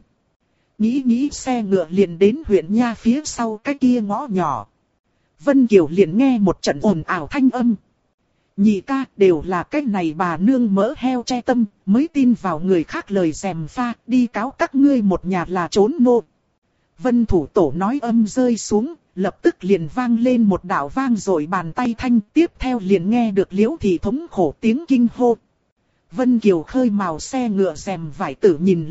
Nghĩ xe ngựa liền đến huyện nha phía sau cái kia ngõ nhỏ. Vân Kiều liền nghe một trận ồn ào thanh âm. Nhị ca, đều là cái này bà nương mỡ heo che tâm, mới tin vào người khác lời dèm pha, đi cáo các ngươi một nhà là trốn nô. Vân thủ tổ nói âm rơi xuống, lập tức liền vang lên một đạo vang rồi bàn tay thanh, tiếp theo liền nghe được Liễu thị thống khổ tiếng kinh hô. Vân Kiều khơi màu xe ngựa rèm vải tử nhìn lên,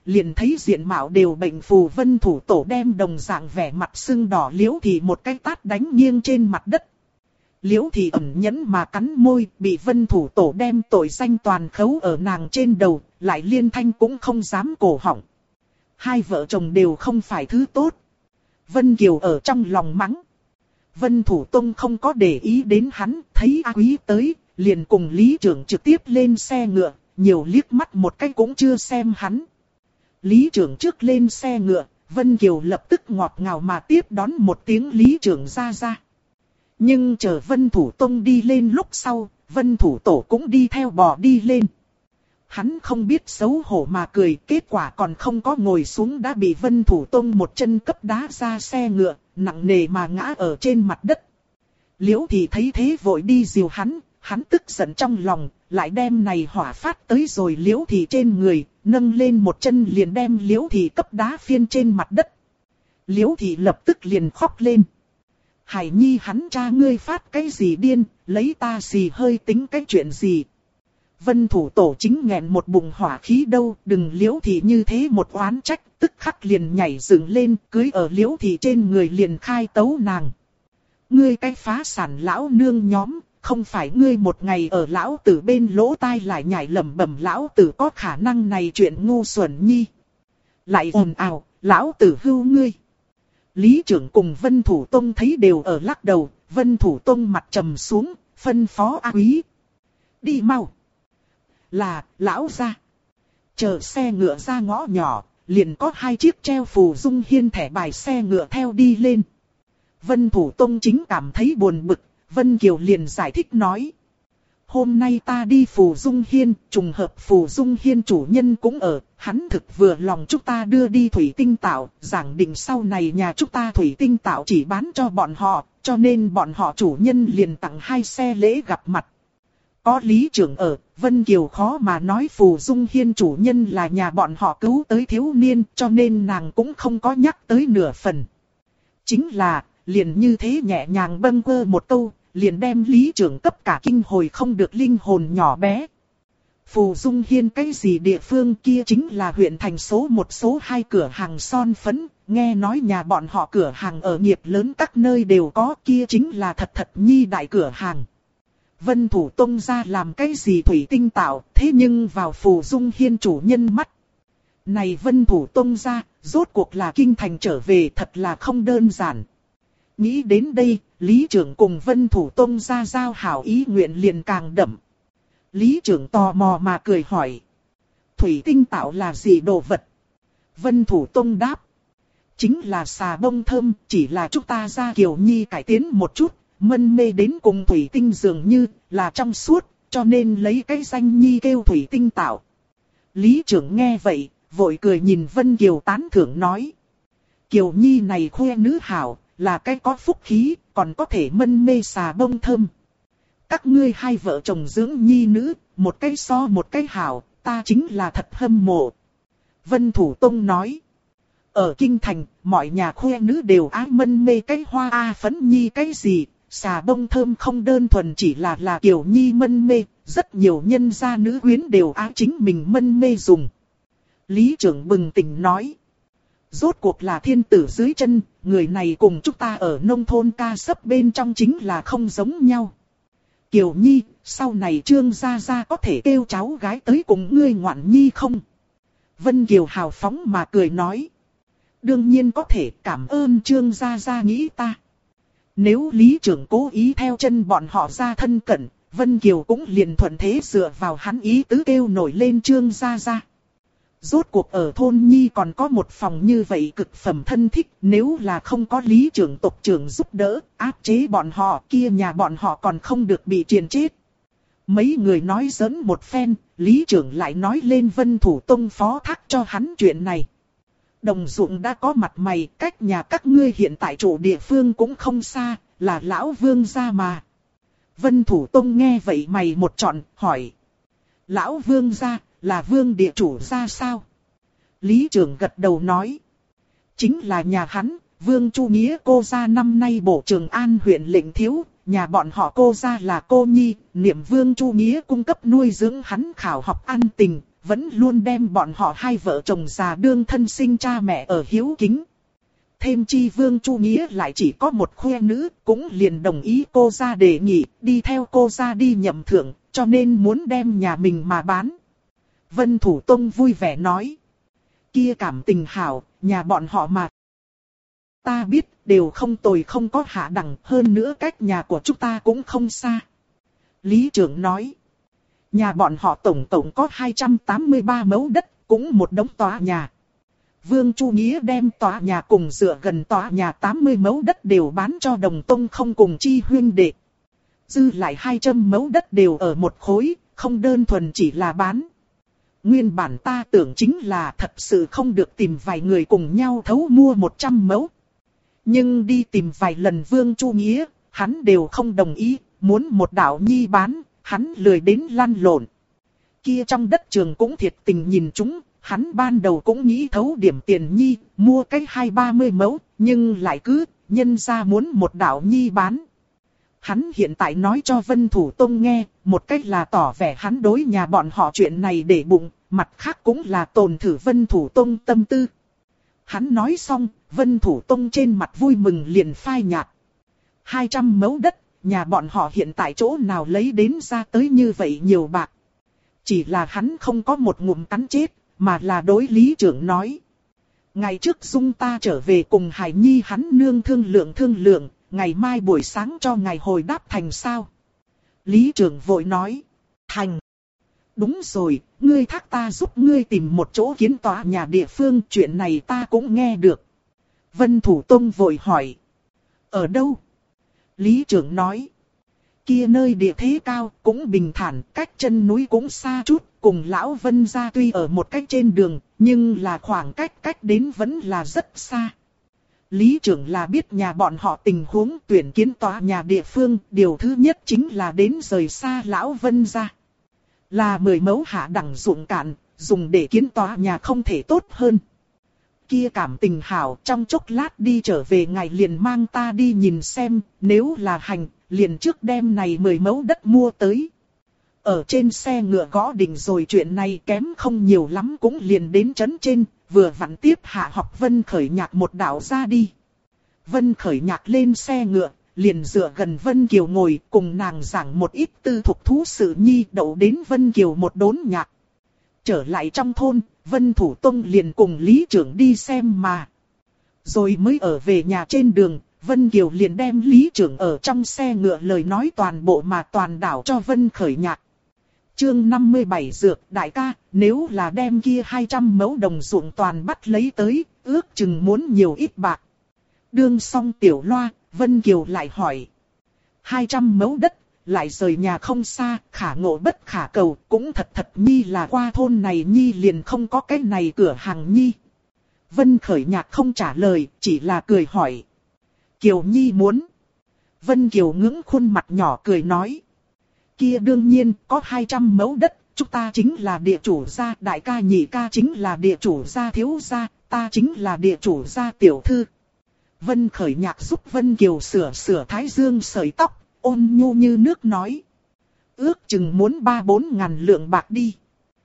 liền thấy diện mạo đều bệnh phù Vân Thủ Tổ đem đồng dạng vẻ mặt sưng đỏ Liễu Thị một cái tát đánh nghiêng trên mặt đất. Liễu Thị ẩn nhẫn mà cắn môi, bị Vân Thủ Tổ đem tội danh toàn khấu ở nàng trên đầu, lại liên thanh cũng không dám cổ họng. Hai vợ chồng đều không phải thứ tốt. Vân Kiều ở trong lòng mắng. Vân Thủ Tông không có để ý đến hắn, thấy A Quý tới, liền cùng Lý Trưởng trực tiếp lên xe ngựa, nhiều liếc mắt một cái cũng chưa xem hắn. Lý Trưởng trước lên xe ngựa, Vân Kiều lập tức ngọt ngào mà tiếp đón một tiếng Lý Trưởng ra. Nhưng chờ Vân Thủ Tông đi lên lúc sau, Vân Thủ Tổ cũng đi theo bò đi lên. Hắn không biết xấu hổ mà cười, kết quả còn không có ngồi xuống đã bị Vân Thủ Tông một chân cấp đá ra xe ngựa, nặng nề mà ngã ở trên mặt đất. Liễu Thị thấy thế vội đi dìu hắn, hắn tức giận trong lòng, lại đem này hỏa phát tới rồi Liễu Thị trên người, nâng lên một chân liền đem Liễu Thị cấp đá phiên trên mặt đất. Liễu Thị lập tức liền khóc lên. Hải Nhi hắn cha ngươi phát cái gì điên, lấy ta xì hơi tính cái chuyện gì. Vân Thủ Tổ chính nghẹn một bụng hỏa khí đâu, đừng Liễu Thị như thế một oán trách, tức khắc liền nhảy dựng lên, cưới ở Liễu Thị trên người liền khai tấu nàng. Ngươi cái phá sản lão nương nhóm, không phải ngươi một ngày ở lão tử bên lỗ tai lại nhảy lẩm bẩm lão tử có khả năng này chuyện ngu xuẩn nhi. Lại ồn ào, lão tử hưu ngươi. Lý Trưởng cùng Vân Thủ Tông thấy đều ở lắc đầu, Vân Thủ Tông mặt trầm xuống, phân phó A Quý. Đi mau. Là, lão ra. Chờ xe ngựa ra ngõ nhỏ, liền có hai chiếc treo phù dung hiên thẻ bài xe ngựa theo đi lên. Vân Thủ Tông chính cảm thấy buồn bực, Vân Kiều liền giải thích nói. Hôm nay ta đi phù dung hiên, trùng hợp phù dung hiên chủ nhân cũng ở, hắn thực vừa lòng chúng ta đưa đi thủy tinh tạo, giảng định sau này nhà chúng ta thủy tinh tạo chỉ bán cho bọn họ, cho nên bọn họ chủ nhân liền tặng 2 xe lễ gặp mặt. Có Lý Trưởng ở, Vân Kiều khó mà nói phù dung hiên chủ nhân là nhà bọn họ cứu tới thiếu niên, cho nên nàng cũng không có nhắc tới nửa phần. Chính là, liền như thế nhẹ nhàng bâng quơ một câu, liền đem Lý Trưởng cấp cả kinh hồi không được linh hồn nhỏ bé. Phù Dung Hiên cái gì địa phương kia chính là huyện thành số 1 số 2 cửa hàng son phấn, nghe nói nhà bọn họ cửa hàng ở nghiệp lớn các nơi đều có, kia chính là thật nhi đại cửa hàng. Vân Thủ Tông ra làm cái gì thủy tinh tạo, thế nhưng vào Phù Dung Hiên chủ nhân mắt. Này Vân Thủ Tông ra, rốt cuộc là kinh thành trở về thật là không đơn giản. Nghĩ đến đây, Lý Trưởng cùng Vân Thủ Tông ra giao hảo ý nguyện liền càng đậm. Lý Trưởng tò mò mà cười hỏi. Thủy tinh tạo là gì đồ vật? Vân Thủ Tông đáp. Chính là xà bông thơm, chỉ là chúng ta ra Kiều Nhi cải tiến một chút, mân mê đến cùng thủy tinh dường như là trong suốt, cho nên lấy cái danh Nhi kêu thủy tinh tạo. Lý Trưởng nghe vậy, vội cười nhìn Vân Kiều tán thưởng nói. Kiều Nhi này khoe nữ hảo, là cái có phúc khí, còn có thể mân mê xà bông thơm. Các ngươi hai vợ chồng dưỡng nhi nữ, một cái so một cái hảo, ta chính là thật hâm mộ. Vân Thủ Tông nói. Ở Kinh Thành, mọi nhà khoe nữ đều ái mân mê cái hoa phấn nhi cái gì, xà bông thơm không đơn thuần chỉ là Kiều Nhi mân mê, rất nhiều nhân gia nữ quyến đều ái chính mình mân mê dùng. Lý Trưởng bừng tỉnh nói. Rốt cuộc là thiên tử dưới chân, người này cùng chúng ta ở nông thôn ca sấp bên trong chính là không giống nhau. Kiều Nhi, sau này Trương Gia Gia có thể kêu cháu gái tới cùng ngươi ngoạn nhi không? Vân Kiều hào phóng mà cười nói. Đương nhiên có thể, cảm ơn Trương Gia Gia nghĩ ta. Nếu Lý Trưởng cố ý theo chân bọn họ ra thân cận, Vân Kiều cũng liền thuận thế dựa vào hắn ý tứ kêu nổi lên Trương Gia Gia. Rốt cuộc ở thôn nhi còn có một phòng như vậy cực phẩm thân thích, nếu là không có Lý Trưởng tộc trưởng giúp đỡ, áp chế bọn họ kia nhà bọn họ còn không được bị triền chết. Mấy người nói giỡn một phen, Lý Trưởng lại nói lên Vân Thủ Tông phó thác cho hắn chuyện này. Đồng Dụng đã có mặt mày, cách nhà các ngươi hiện tại chỗ địa phương cũng không xa, là lão vương gia mà. Vân Thủ Tông nghe vậy mày một trọn, hỏi. Lão vương gia, là vương địa chủ gia sao? Lý Trưởng gật đầu nói. Chính là nhà hắn, Vương Chu Nghĩa cô gia năm nay bổ Trường An huyện lệnh thiếu, nhà bọn họ cô gia là cô nhi, niệm Vương Chu Nghĩa cung cấp nuôi dưỡng hắn khảo học ăn tình, vẫn luôn đem bọn họ hai vợ chồng già đương thân sinh cha mẹ ở hiếu kính. Thêm chi Vương Chu Nghĩa lại chỉ có một khuê nữ, cũng liền đồng ý cô ra đề nghị, đi theo cô ra đi nhậm thượng, cho nên muốn đem nhà mình mà bán. Vân Thủ Tông vui vẻ nói. Kia cảm tình hảo, nhà bọn họ mà. Ta biết, đều không tồi không có hạ đẳng, hơn nữa cách nhà của chúng ta cũng không xa. Lý trưởng nói. Nhà bọn họ tổng có 283 mẫu đất, cũng một đống tòa nhà. Vương Chu Nghĩa đem tòa nhà cùng dựa gần tòa nhà 80 mẫu đất đều bán cho Đồng Tông không cùng chi huynh đệ. Dư lại 200 mẫu đất đều ở một khối, không đơn thuần chỉ là bán. Nguyên bản ta tưởng chính là thật sự không được tìm vài người cùng nhau thấu mua 100 mẫu. Nhưng đi tìm vài lần Vương Chu Nghĩa, hắn đều không đồng ý, muốn một đạo nhi bán, hắn lười đến lăn lộn. Kia trong đất trường cũng thiệt tình nhìn chúng, hắn ban đầu cũng nghĩ thấu điểm tiền nhi, mua cái 20-30 mẫu, nhưng lại cứ, nhân ra muốn một đạo nhi bán. Hắn hiện tại nói cho Vân Thủ Tông nghe, một cách là tỏ vẻ hắn đối nhà bọn họ chuyện này để bụng, mặt khác cũng là tồn thử Vân Thủ Tông tâm tư. Hắn nói xong, Vân Thủ Tông trên mặt vui mừng liền phai nhạt. 200 mẫu đất, nhà bọn họ hiện tại chỗ nào lấy đến ra tới như vậy nhiều bạc. Chỉ là hắn không có một ngụm cắn chết, mà là đối lý trưởng nói. Ngày trước dung ta trở về cùng Hải Nhi hắn nương thương lượng, ngày mai buổi sáng cho ngài hồi đáp thành sao. Lý trưởng vội nói, thành. Đúng rồi, ngươi thác ta giúp ngươi tìm một chỗ kiến tòa nhà địa phương, chuyện này ta cũng nghe được. Vân Thủ Tông vội hỏi, ở đâu? Lý trưởng nói, kia nơi địa thế cao, cũng bình thản, cách chân núi cũng xa chút, cùng lão Vân gia tuy ở một cách trên đường, nhưng là khoảng cách đến vẫn là rất xa. Lý trưởng là biết nhà bọn họ tình huống tuyển kiến tòa nhà địa phương, điều thứ nhất chính là đến rời xa lão Vân gia. Là 10 mẫu hạ đẳng ruộng cạn, dùng để kiến tòa nhà không thể tốt hơn. Kia cảm tình hảo, trong chốc lát đi trở về ngài liền mang ta đi nhìn xem, nếu là hành, liền trước đêm này 10 mẫu đất mua tới. Ở trên xe ngựa gõ định rồi chuyện này kém không nhiều lắm cũng liền đến trấn trên, vừa vặn tiếp hạ học Vân Khởi Nhạc một đạo ra đi. Vân Khởi Nhạc lên xe ngựa, liền dựa gần Vân Kiều ngồi cùng nàng giảng một ít tư thục thú sự nhi đậu đến Vân Kiều một đốn nhạc. Trở lại trong thôn, Vân Thủ Tông liền cùng Lý trưởng đi xem mà. Rồi mới ở về nhà trên đường, Vân Kiều liền đem Lý trưởng ở trong xe ngựa lời nói toàn bộ mà toàn đảo cho Vân Khởi Nhạc. Chương 57 dược đại ca, nếu là đem kia 200 mẫu đồng ruộng toàn bắt lấy tới, ước chừng muốn nhiều ít bạc. Đương xong tiểu loa, Vân Kiều lại hỏi. 200 mẫu đất, lại rời nhà không xa, khả ngộ bất khả cầu, cũng thật nhi là qua thôn này nhi liền không có cái này cửa hàng nhi. Vân Khởi Nhạc không trả lời, chỉ là cười hỏi. Kiều nhi muốn. Vân Kiều ngưỡng khuôn mặt nhỏ cười nói. Kia đương nhiên, có 200 mẫu đất, chúng ta chính là địa chủ gia, đại ca nhị ca chính là địa chủ gia thiếu gia, ta chính là địa chủ gia tiểu thư. Vân Khởi Nhạc giúp Vân Kiều sửa thái dương sợi tóc, ôn nhu như nước nói. Ước chừng muốn 3-4 ngàn lượng bạc đi.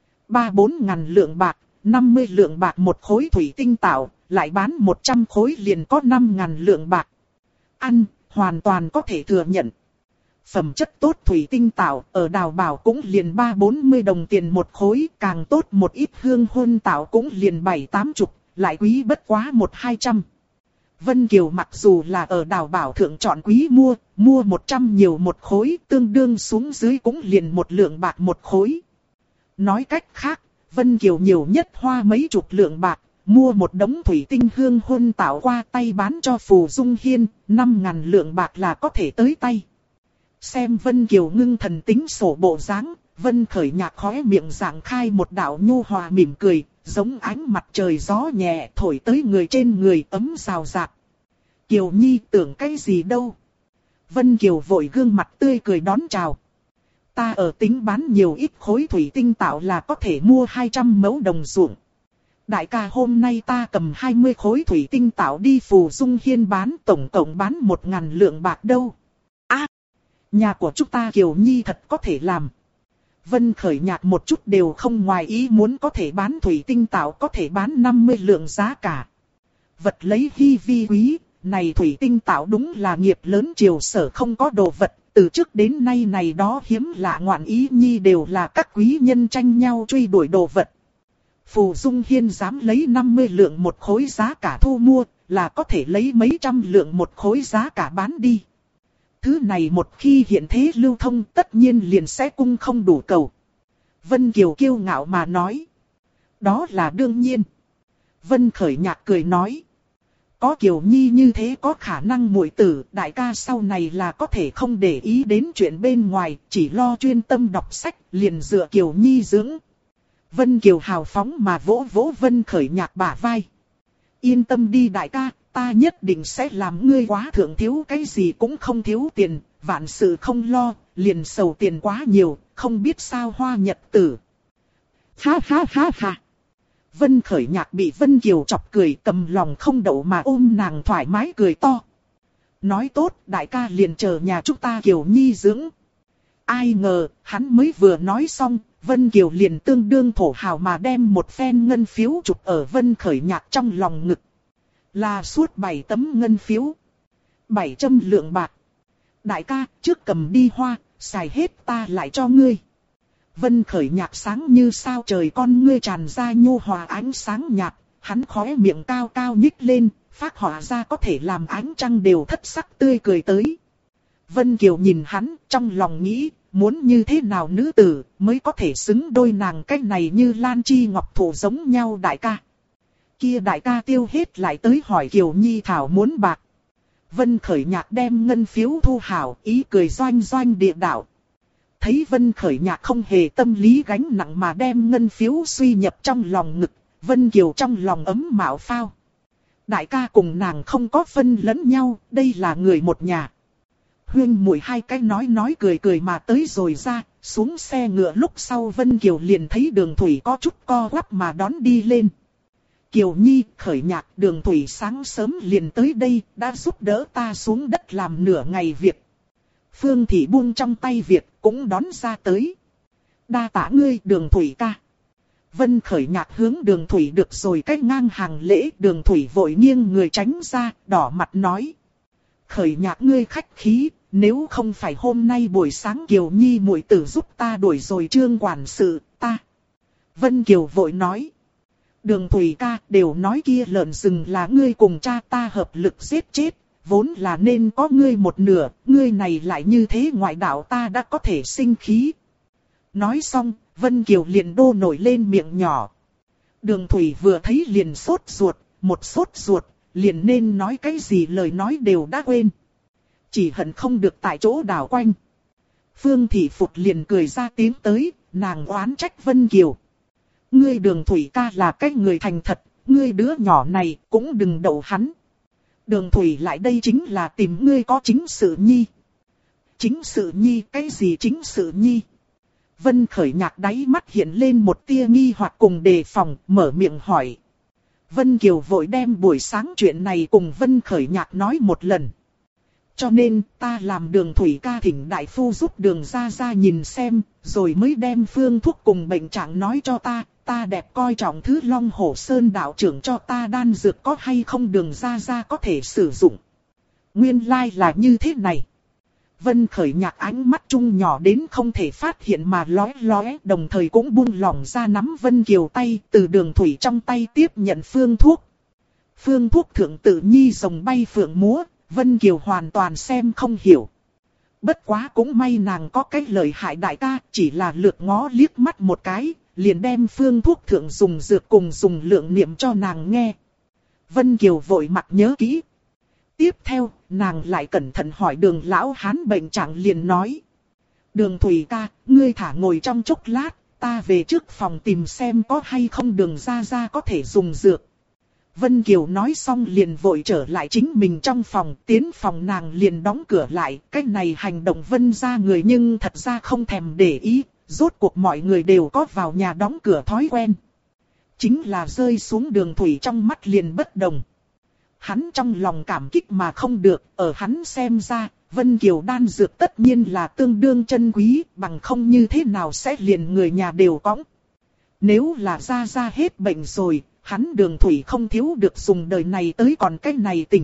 3-4 ngàn lượng bạc, 50 lượng bạc một khối thủy tinh tạo, lại bán 100 khối liền có 5 ngàn lượng bạc. Ăn, hoàn toàn có thể thừa nhận. Phẩm chất tốt thủy tinh tạo, ở Đào Bảo cũng liền 3-40 đồng tiền một khối, càng tốt một ít hương hôn tạo cũng liền 7-80, lại quý bất quá 100-200. Vân Kiều mặc dù là ở Đào Bảo thượng chọn quý mua 100 nhiều một khối, tương đương xuống dưới cũng liền 1 lượng bạc một khối. Nói cách khác, Vân Kiều nhiều nhất hoa mấy chục lượng bạc, mua một đống thủy tinh hương hôn tạo qua tay bán cho Phù Dung Hiên, 5 ngàn lượng bạc là có thể tới tay. Xem Vân Kiều ngưng thần tính sổ bộ dáng, Vân Khởi Nhạc khóe miệng giảng khai một đạo nhu hòa mỉm cười, giống ánh mặt trời gió nhẹ thổi tới người trên người ấm rào rạt. Kiều Nhi tưởng cái gì đâu. Vân Kiều vội gương mặt tươi cười đón chào. Ta ở tính bán nhiều ít khối thủy tinh tạo là có thể mua 200 mẫu đồng ruộng. Đại ca hôm nay ta cầm 20 khối thủy tinh tạo đi Phù Dung Hiên bán, tổng cộng bán 1.000 lượng bạc đâu. À, nhà của chúng ta Kiều Nhi thật có thể làm. Vân Khởi Nhạc một chút đều không ngoài ý muốn có thể bán thủy tinh tạo có thể bán 50 lượng giá cả. Vật lấy hy vi quý, này thủy tinh tạo đúng là nghiệp lớn Triều Sở không có đồ vật, từ trước đến nay này đó hiếm lạ ngoạn ý nhi đều là các quý nhân tranh nhau truy đuổi đồ vật. Phù Dung Hiên dám lấy 50 lượng một khối giá cả thu mua, là có thể lấy mấy trăm lượng một khối giá cả bán đi. Thứ này một khi hiện thế lưu thông tất nhiên liền sẽ cung không đủ cầu. Vân Kiều kiêu ngạo mà nói. Đó là đương nhiên. Vân Khởi Nhạc cười nói. Có Kiều Nhi như thế có khả năng muội tử, đại ca sau này là có thể không để ý đến chuyện bên ngoài, chỉ lo chuyên tâm đọc sách, liền dựa Kiều Nhi dưỡng. Vân Kiều hào phóng mà vỗ vỗ Vân Khởi Nhạc bả vai. Yên tâm đi đại ca, ta nhất định sẽ làm ngươi quá thượng thiếu cái gì cũng không thiếu tiền, vạn sự không lo, liền sầu tiền quá nhiều, không biết sao hoa nhật tử. Ha ha ha ha. Vân Khởi Nhạc bị Vân Kiều chọc cười, cầm lòng không đậu mà ôm nàng thoải mái cười to. Nói tốt, đại ca liền chờ nhà chúng ta Kiều Nhi dưỡng. Ai ngờ, hắn mới vừa nói xong, Vân Kiều liền tương đương thổ hào mà đem một phen ngân phiếu chụp ở Vân Khởi Nhạc trong lòng ngực. Là suốt 7 tấm ngân phiếu. 700 lượng bạc. Đại ca, trước cầm đi hoa, xài hết ta lại cho ngươi. Vân Khởi Nhạc sáng như sao trời con ngươi tràn ra nhu hòa ánh sáng nhạt, hắn khóe miệng cao cao nhích lên, phác họa ra có thể làm ánh trăng đều thất sắc tươi cười tới. Vân Kiều nhìn hắn, trong lòng nghĩ, muốn như thế nào nữ tử mới có thể xứng đôi nàng cách này như Lan Chi Ngọc Thụ giống nhau đại ca. Kia đại ca tiêu hết lại tới hỏi Kiều Nhi thảo muốn bạc. Vân Khởi Nhạc đem ngân phiếu thu hảo, ý cười doanh doanh địa đạo. Thấy Vân Khởi Nhạc không hề tâm lý gánh nặng mà đem ngân phiếu suy nhập trong lòng ngực, Vân Kiều trong lòng ấm mạo phao. Đại ca cùng nàng không có phân lẫn nhau, đây là người một nhà. Huyên muội hai cái nói cười cười mà tới rồi ra, xuống xe ngựa lúc sau Vân Kiều liền thấy Đường Thủy có chút co quắp mà đón đi lên. Kiều Nhi, Khởi Nhạc, Đường Thủy sáng sớm liền tới đây, đã giúp đỡ ta xuống đất làm nửa ngày việc. Phương Thị buông trong tay việc, cũng đón ra tới. Đa tạ ngươi, Đường Thủy ca. Vân Khởi Nhạc hướng Đường Thủy được rồi cách ngang hàng lễ, Đường Thủy vội nghiêng người tránh ra, đỏ mặt nói. Khởi Nhạc ngươi khách khí, nếu không phải hôm nay buổi sáng Kiều Nhi muội tử giúp ta đuổi rồi Trương quản sự, ta. Vân Kiều vội nói. Đường Thủy ca đều nói kia lợn rừng là ngươi cùng cha ta hợp lực giết chết, vốn là nên có ngươi một nửa, ngươi này lại như thế ngoại đạo ta đã có thể sinh khí. Nói xong, Vân Kiều liền đô nổi lên miệng nhỏ. Đường Thủy vừa thấy liền sốt ruột, một sốt ruột, liền nên nói cái gì lời nói đều đã quên. Chỉ hận không được tại chỗ đảo quanh. Phương Thị Phục liền cười ra tiếng tới, nàng oán trách Vân Kiều. Ngươi Đường Thủy ca là cái người thành thật, ngươi đứa nhỏ này cũng đừng đậu hắn. Đường Thủy lại đây chính là tìm ngươi có chính sự nhi. Chính sự nhi, cái gì chính sự nhi? Vân Khởi Nhạc đáy mắt hiện lên một tia nghi hoặc cùng đề phòng, mở miệng hỏi. Vân Kiều vội đem buổi sáng chuyện này cùng Vân Khởi Nhạc nói một lần. Cho nên ta làm Đường Thủy ca thỉnh đại phu giúp Đường gia gia nhìn xem, rồi mới đem phương thuốc cùng bệnh trạng nói cho ta. Ta đẹp coi trọng thứ Long Hổ Sơn đạo trưởng cho ta đan dược có hay không Đường gia gia có thể sử dụng. Nguyên lai là như thế này. Vân Khởi Nhạc ánh mắt trung nhỏ đến không thể phát hiện mà lóe lóe, đồng thời cũng buông lỏng ra nắm Vân Kiều tay, từ Đường Thủy trong tay tiếp nhận phương thuốc. Phương thuốc thượng tự nhi rồng bay phượng múa, Vân Kiều hoàn toàn xem không hiểu. Bất quá cũng may nàng có cái lợi hại đại ca, chỉ là lược ngó liếc mắt một cái, liền đem phương thuốc thượng dùng dược cùng dùng lượng niệm cho nàng nghe. Vân Kiều vội mặt nhớ kỹ. Tiếp theo, nàng lại cẩn thận hỏi Đường lão hán bệnh trạng liền nói. Đường Thủy ca, ngươi thả ngồi trong chốc lát, ta về trước phòng tìm xem có hay không Đường gia gia có thể dùng dược. Vân Kiều nói xong liền vội trở lại chính mình trong phòng, tiến phòng nàng liền đóng cửa lại. Cái này hành động Vân gia người nhưng thật ra không thèm để ý, rốt cuộc mọi người đều có vào nhà đóng cửa thói quen. Chính là rơi xuống Đường Thủy trong mắt liền bất đồng. Hắn trong lòng cảm kích mà không được, ở hắn xem ra, Vân Kiều đan dược tất nhiên là tương đương chân quý, bằng không như thế nào sẽ liền người nhà đều cõng. Nếu là ra hết bệnh rồi, hắn Đường Thủy không thiếu được dùng đời này tới còn cái này tỉnh.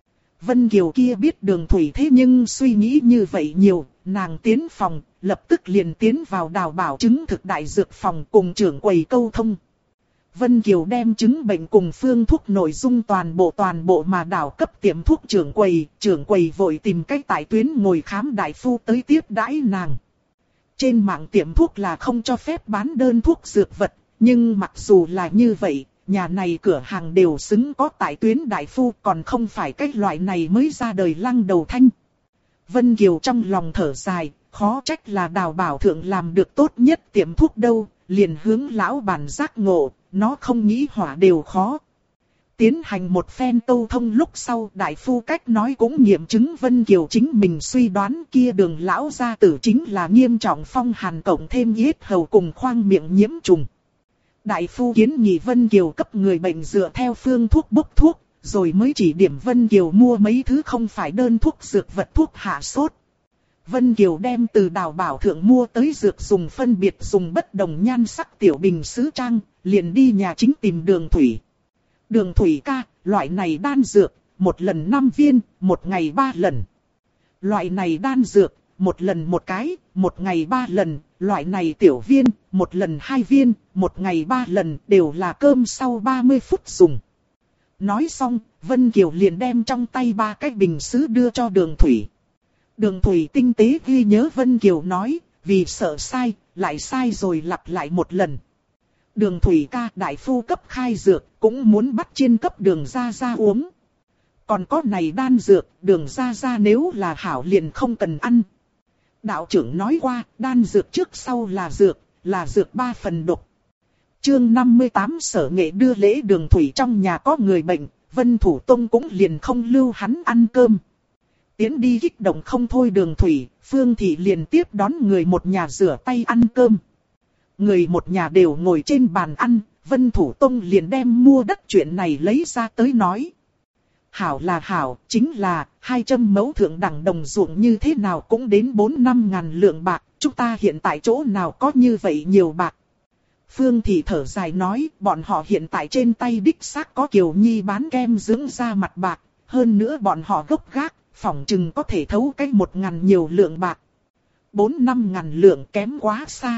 Vân Kiều kia biết Đường Thủy thế nhưng suy nghĩ như vậy nhiều, nàng tiến phòng, lập tức liền tiến vào Đào Bảo chứng thực đại dược phòng cùng trưởng quầy câu thông. Vân Kiều đem chứng bệnh cùng phương thuốc nội dung toàn bộ mà đảo cấp tiệm thuốc trưởng quầy vội tìm cách tại tuyến ngồi khám đại phu tới tiếp đãi nàng. Trên mạng tiệm thuốc là không cho phép bán đơn thuốc dược vật, nhưng mặc dù là như vậy, nhà này cửa hàng đều xứng có tại tuyến đại phu, còn không phải cái loại này mới ra đời lăng đầu thanh. Vân Kiều trong lòng thở dài, khó trách là Đào Bảo thượng làm được tốt nhất tiệm thuốc đâu, liền hướng lão bản giác ngộ, nó không nghĩ hỏa đều khó. Tiến hành một phen câu thông lúc sau, đại phu cách nói cũng nghiệm chứng Vân Kiều chính mình suy đoán, kia Đường lão gia tử chính là nghiêm trọng phong hàn cộng thêm yết hầu cùng khoang miệng nhiễm trùng. Đại phu kiến nghị Vân Kiều cấp người bệnh dựa theo phương thuốc bốc thuốc, rồi mới chỉ điểm Vân Kiều mua mấy thứ không phải đơn thuốc dược vật thuốc hạ sốt. Vân Kiều đem từ Đào Bảo thượng mua tới dược dùng phân biệt dùng bất đồng nhan sắc tiểu bình sứ trang, liền đi nhà chính tìm Đường Thủy. Đường Thủy ca, loại này đan dược, một lần 5 viên, một ngày 3 lần. Loại này đan dược, một lần một cái, một ngày 3 lần. Loại này tiểu viên, một lần 2 viên, một ngày 3 lần, đều là cơm sau 30 phút dùng. Nói xong, Vân Kiều liền đem trong tay 3 cái bình sứ đưa cho Đường Thủy. Đường Thủy tinh tế ghi nhớ Vân Kiều nói, vì sợ sai, lại sai rồi lặp lại một lần. Đường Thủy ca, đại phu cấp khai dược, cũng muốn bắt chiên cấp Đường gia gia uống. Còn có này đan dược, Đường gia gia nếu là hảo liền không cần ăn. Đạo trưởng nói qua, đan dược trước sau là dược 3 phần độc. Chương 58 Sở Nghệ đưa lễ Đường Thủy trong nhà có người bệnh, Vân Thủ Tông cũng liền không lưu hắn ăn cơm. Tiến đi kích động không thôi Đường Thủy, Phương Thị liền tiếp đón người một nhà rửa tay ăn cơm. Người một nhà đều ngồi trên bàn ăn, Vân Thủ Tông liền đem mua đất chuyện này lấy ra tới nói. Hảo là hảo, chính là 200 mẫu thượng đẳng đồng ruộng như thế nào cũng đến 4-5 ngàn lượng bạc, chúng ta hiện tại chỗ nào có như vậy nhiều bạc. Phương Thị thở dài nói, bọn họ hiện tại trên tay đích xác có Kiều Nhi bán kem dưỡng da mặt bạc, hơn nữa bọn họ gốc gác, phỏng chừng có thể thấu cái 1.000 nhiều lượng bạc. 4-5 ngàn lượng kém quá xa.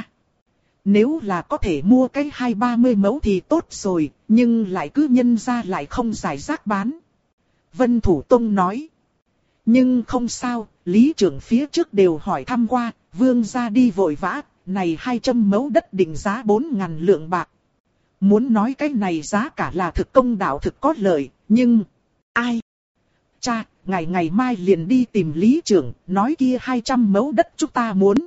Nếu là có thể mua cái 20-30 mẫu thì tốt rồi, nhưng lại cứ nhân ra lại không giải rác bán. Vân Thủ Tông nói. Nhưng không sao, lý trưởng phía trước đều hỏi thăm qua, vương gia đi vội vã, này 200 mẫu đất định giá 4.000 lượng bạc. Muốn nói cái này giá cả là thực công đạo thực có lợi, nhưng... Ai? Cha, ngày mai liền đi tìm lý trưởng, nói kia 200 mẫu đất chúng ta muốn.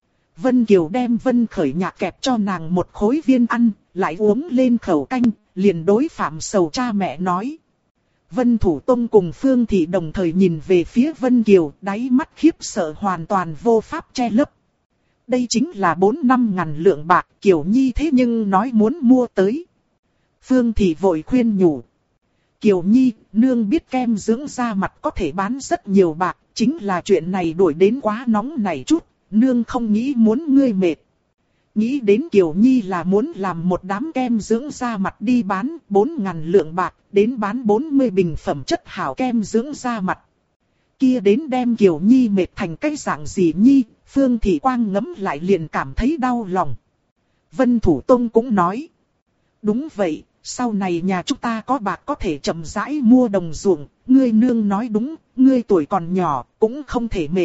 Vân Kiều đem Vân Khởi Nhạc kẹp cho nàng một khối viên ăn, lại uống lên khẩu canh, liền đối Phạm Sầu cha mẹ nói. Vân Thủ Tông cùng Phương Thị đồng thời nhìn về phía Vân Kiều, đáy mắt khiếp sợ hoàn toàn vô pháp che lấp. Đây chính là 4-5 ngàn lượng bạc, Kiều Nhi thế nhưng nói muốn mua tới. Phương Thị vội khuyên nhủ. Kiều Nhi, nương biết kem dưỡng da mặt có thể bán rất nhiều bạc, chính là chuyện này đuổi đến quá nóng này chút, nương không nghĩ muốn ngươi mệt. Nghĩ đến Kiều Nhi là muốn làm một đám kem dưỡng da mặt đi bán 4.000 lượng bạc, đến bán 40 bình phẩm chất hảo kem dưỡng da mặt. Kia đến đem Kiều Nhi mệt thành cái dạng gì Nhi, Phương Thị Quang ngấm lại liền cảm thấy đau lòng. Vân Thủ Tông cũng nói. Đúng vậy, sau này nhà chúng ta có bạc có thể chậm rãi mua đồng ruộng, ngươi nương nói đúng, ngươi tuổi còn nhỏ, cũng không thể mệt.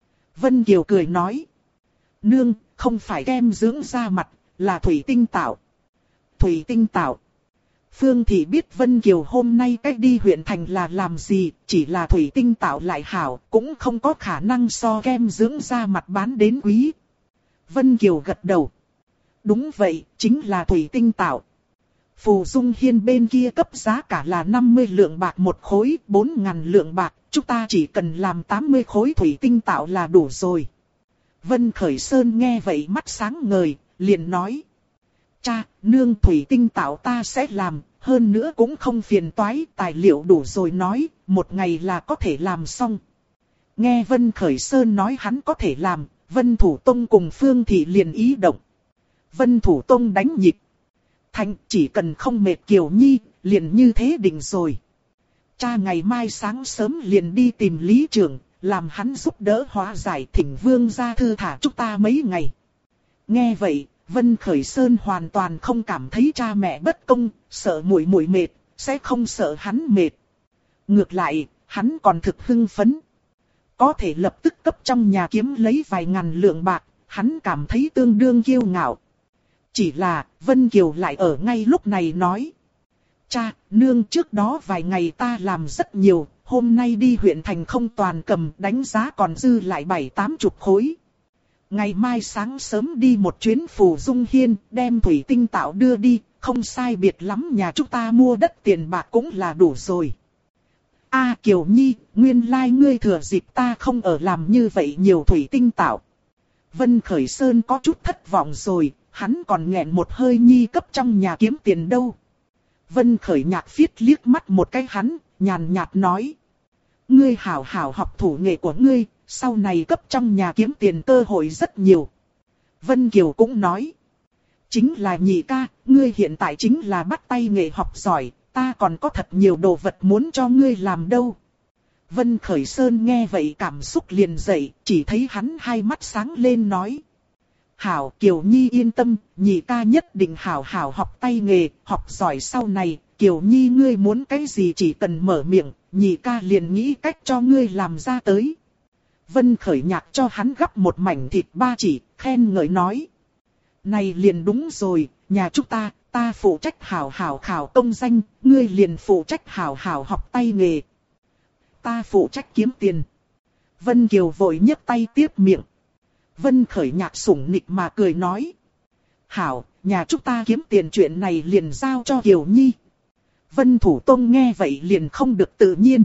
Vân Kiều cười nói. Nương, không phải kem dưỡng da mặt, là thủy tinh tạo. Thủy tinh tạo. Phương Thị biết Vân Kiều hôm nay cách đi huyện thành là làm gì, chỉ là thủy tinh tạo lại hảo, cũng không có khả năng so kem dưỡng da mặt bán đến quý. Vân Kiều gật đầu. Đúng vậy, chính là thủy tinh tạo. Phù Dung Hiên bên kia cấp giá cả là 50 lượng bạc một khối, 4.000 lượng bạc, chúng ta chỉ cần làm 80 khối thủy tinh tạo là đủ rồi. Vân Khởi Sơn nghe vậy mắt sáng ngời, liền nói. Cha, nương thủy tinh tạo ta sẽ làm, hơn nữa cũng không phiền toái, tài liệu đủ rồi nói, một ngày là có thể làm xong. Nghe Vân Khởi Sơn nói hắn có thể làm, Vân Thủ Tông cùng Phương Thị liền ý động. Vân Thủ Tông đánh nhịp. Thành chỉ cần không mệt Kiều Nhi, liền như thế định rồi. Cha ngày mai sáng sớm liền đi tìm Lý Trưởng, làm hắn giúp đỡ hóa giải, thỉnh vương gia thư thả chúng ta mấy ngày. Nghe vậy, Vân Khởi Sơn hoàn toàn không cảm thấy cha mẹ bất công, sợ muội muội mệt, sẽ không sợ hắn mệt. Ngược lại, hắn còn thực hưng phấn. Có thể lập tức cấp trong nhà kiếm lấy vài ngàn lượng bạc, hắn cảm thấy tương đương kiêu ngạo. Chỉ là, Vân Kiều lại ở ngay lúc này nói. Cha, nương, trước đó vài ngày ta làm rất nhiều, hôm nay đi huyện thành không toàn cầm, đánh giá còn dư lại 7-80 khối. Ngày mai sáng sớm đi một chuyến Phù Dung Hiên, đem thủy tinh tạo đưa đi, không sai biệt lắm, nhà chúng ta mua đất tiền bạc cũng là đủ rồi. A Kiều Nhi, nguyên lai ngươi thừa dịp ta không ở làm như vậy nhiều thủy tinh tạo. Vân Khởi Sơn có chút thất vọng rồi, hắn còn nghẹn một hơi nhi cấp trong nhà kiếm tiền đâu. Vân Khởi Nhạc phiết liếc mắt một cái hắn, nhàn nhạt nói. Ngươi hảo hảo học thủ nghệ của ngươi, sau này cấp trong nhà kiếm tiền cơ hội rất nhiều. Vân Kiều cũng nói. Chính là nhị ca, ngươi hiện tại chính là bắt tay nghệ học giỏi, ta còn có thật nhiều đồ vật muốn cho ngươi làm đâu. Vân Khởi Sơn nghe vậy cảm xúc liền dậy, chỉ thấy hắn hai mắt sáng lên nói. Hảo Kiều Nhi yên tâm, nhị ca nhất định hảo hảo học tay nghề, học giỏi sau này, Kiều Nhi ngươi muốn cái gì chỉ cần mở miệng, nhị ca liền nghĩ cách cho ngươi làm ra tới. Vân Khởi Nhạc cho hắn gắp một mảnh thịt ba chỉ, khen ngợi nói. Này liền đúng rồi, nhà chúng ta phụ trách hảo hảo khảo công danh, ngươi liền phụ trách hảo hảo học tay nghề. Ta phụ trách kiếm tiền. Vân Kiều vội nhấc tay tiếp miệng. Vân Khởi Nhạc sủng nịch mà cười nói. Hảo, nhà chúng ta kiếm tiền chuyện này liền giao cho Kiều Nhi. Vân Thủ Tông nghe vậy liền không được tự nhiên.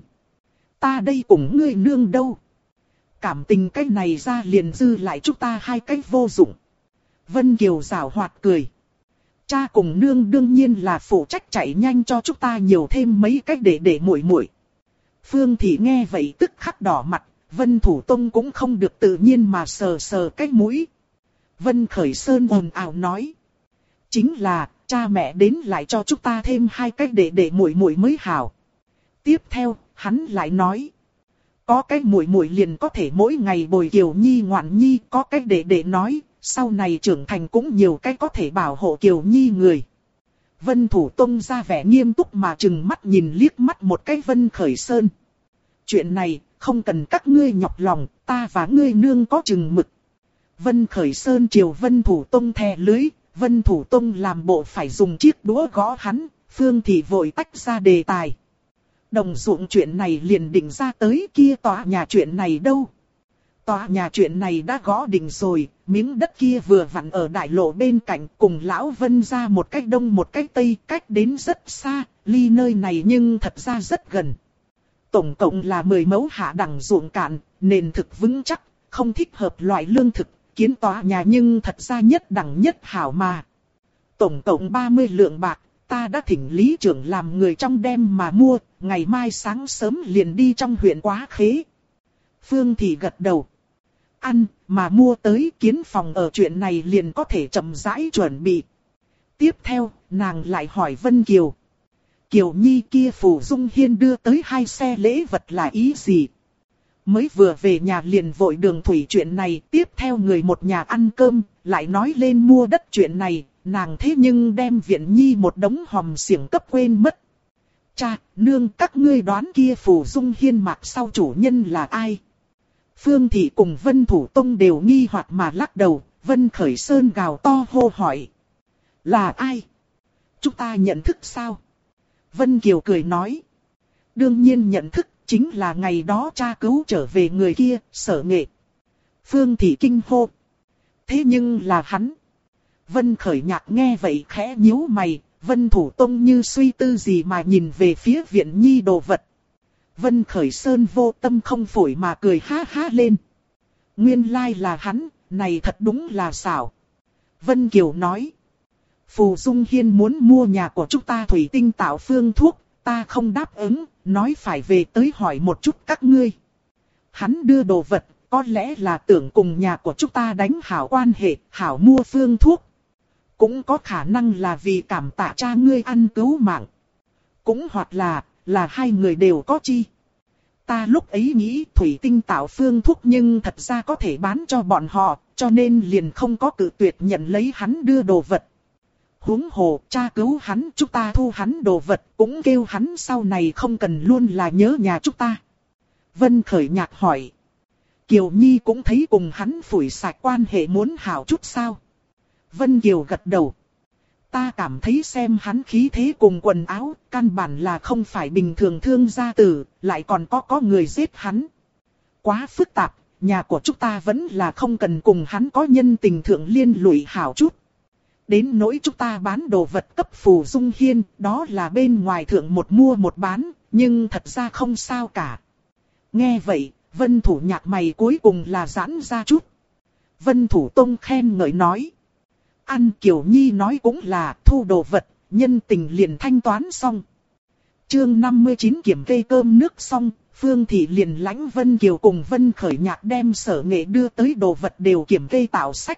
Ta đây cùng ngươi nương đâu. Cảm tình cái này ra liền dư lại chúng ta hai cái vô dụng. Vân Kiều giảo hoạt cười. Cha cùng nương đương nhiên là phụ trách chạy nhanh cho chúng ta nhiều thêm mấy cách để muội muội. Phương Thị nghe vậy tức khắc đỏ mặt, Vân Thủ Tông cũng không được tự nhiên mà sờ sờ cái mũi. Vân Khởi Sơn ồn ào nói. Chính là, cha mẹ đến lại cho chúng ta thêm hai cách để muội muội mới hảo. Tiếp theo, hắn lại nói. Có cái muội muội liền có thể mỗi ngày bồi Kiều Nhi ngoạn nhi, có cách để nói, sau này trưởng thành cũng nhiều cách có thể bảo hộ Kiều Nhi người. Vân Thủ Tông ra vẻ nghiêm túc mà trừng mắt nhìn liếc mắt một cái Vân Khởi Sơn. Chuyện này, không cần các ngươi nhọc lòng, ta và ngươi nương có chừng mực. Vân Khởi Sơn chiều Vân Thủ Tông thè lưới, Vân Thủ Tông làm bộ phải dùng chiếc đũa gõ hắn, Phương Thị vội tách ra đề tài. Đồng ruộng chuyện này liền định ra tới, kia tòa nhà chuyện này đâu. Tòa nhà chuyện này đã gõ định rồi, miếng đất kia vừa vặn ở đại lộ bên cạnh, cùng lão Vân ra một cách đông một cách tây, cách đến rất xa, ly nơi này nhưng thật ra rất gần. Tổng cộng là 10 mẫu hạ đẳng ruộng cạn, nền thực vững chắc, không thích hợp loại lương thực, kiến tòa nhà nhưng thật ra nhất đẳng nhất hảo mà. Tổng cộng 30 lượng bạc, ta đã thỉnh Lý Trưởng làm người trong đem mà mua, ngày mai sáng sớm liền đi trong huyện Quá Khế. Phương Thị gật đầu. Ăn, mà mua tới kiến phòng ở chuyện này liền có thể chậm rãi chuẩn bị. Tiếp theo, nàng lại hỏi Vân Kiều. Kiều Nhi kia Phù Dung Hiên đưa tới 2 xe lễ vật là ý gì? Mới vừa về nhà liền vội đường thủy chuyện này, tiếp theo người một nhà ăn cơm, lại nói lên mua đất chuyện này, nàng thế nhưng đem Viện Nhi một đống hòm xiển cấp quên mất. Cha, nương các ngươi đoán kia Phù Dung Hiên mặc sau chủ nhân là ai? Phương Thị cùng Vân Thủ Tông đều nghi hoặc mà lắc đầu, Vân Khởi Sơn gào to hô hỏi. Là ai? Chúng ta nhận thức sao? Vân Kiều cười nói. Đương nhiên nhận thức, chính là ngày đó cha cứu trở về người kia, Sở Nghệ. Phương Thị kinh hô. Thế nhưng là hắn. Vân Khởi Nhạc nghe vậy khẽ nhíu mày, Vân Thủ Tông như suy tư gì mà nhìn về phía Viện Nhi đồ vật. Vân Khởi Sơn vô tâm không phổi mà cười ha ha lên. Nguyên lai là hắn, này thật đúng là xảo. Vân Kiều nói. Phù Dung Hiên muốn mua nhà của chúng ta thủy tinh tạo phương thuốc, ta không đáp ứng, nói phải về tới hỏi một chút các ngươi. Hắn đưa đồ vật, có lẽ là tưởng cùng nhà của chúng ta đánh hảo quan hệ, hảo mua phương thuốc. Cũng có khả năng là vì cảm tạ cha ngươi ăn cứu mạng. Cũng hoặc là hai người đều có chi. Ta lúc ấy nghĩ thủy tinh tạo phương thuốc nhưng thật ra có thể bán cho bọn họ, cho nên liền không có cự tuyệt nhận lấy hắn đưa đồ vật. Huống hồ, cha cứu hắn, chúng ta thu hắn đồ vật, cũng kêu hắn sau này không cần luôn là nhớ nhà chúng ta. Vân Khởi Nhạc hỏi. Kiều Nhi cũng thấy cùng hắn phủi sạch quan hệ muốn hảo chút sao. Vân Kiều gật đầu. Ta cảm thấy xem hắn khí thế cùng quần áo, căn bản là không phải bình thường thương gia tử, lại còn có người giết hắn. Quá phức tạp, nhà của chúng ta vẫn là không cần cùng hắn có nhân tình thượng liên lụy hảo chút. Đến nỗi chúng ta bán đồ vật cấp Phù Dung Hiên, đó là bên ngoài thượng một mua một bán, nhưng thật ra không sao cả. Nghe vậy, Vân Thủ Nhạc mày cuối cùng là giãn ra chút. Vân Thủ Tông khen ngợi nói. Ăn Kiều Nhi nói cũng là thu đồ vật, nhân tình liền thanh toán xong. Chương 59 kiểm kê cơm nước xong, Phương Thị liền lãnh Vân Kiều cùng Vân Khởi Nhạc đem Sở Nghệ đưa tới đồ vật đều kiểm kê tạo sách.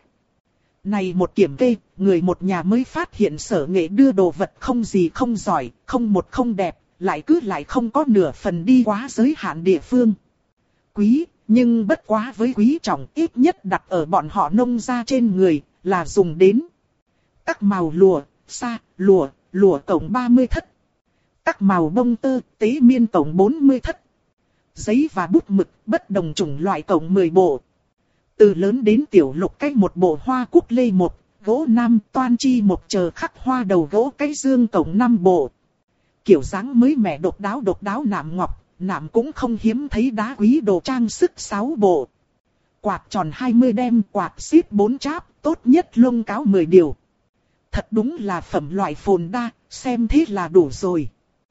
Này một kiểm kê, người một nhà mới phát hiện Sở Nghệ đưa đồ vật không gì không giỏi, không một không đẹp, lại không có nửa phần đi quá giới hạn địa phương. Quý, nhưng bất quá với quý trọng ít nhất đặt ở bọn họ nông gia trên người, là dùng đến các màu lụa, sa, lụa tổng 30 thất. Các màu bông tơ, tế miên tổng 40 thất. Giấy và bút mực, bất đồng chủng loại tổng 10 bộ. Từ lớn đến tiểu lục cách một bộ hoa cúc lê một, gỗ nam toan chi một chờ khắc hoa đầu gỗ cái dương tổng 5 bộ. Kiểu dáng mới mẻ độc đáo nạm ngọc, nạm cũng không hiếm thấy đá quý đồ trang sức 6 bộ. Quạt tròn 20 đem, quạt xít 4 cháp, tốt nhất lông cáo 10 điều. Thật đúng là phẩm loại phồn đa, xem thế là đủ rồi.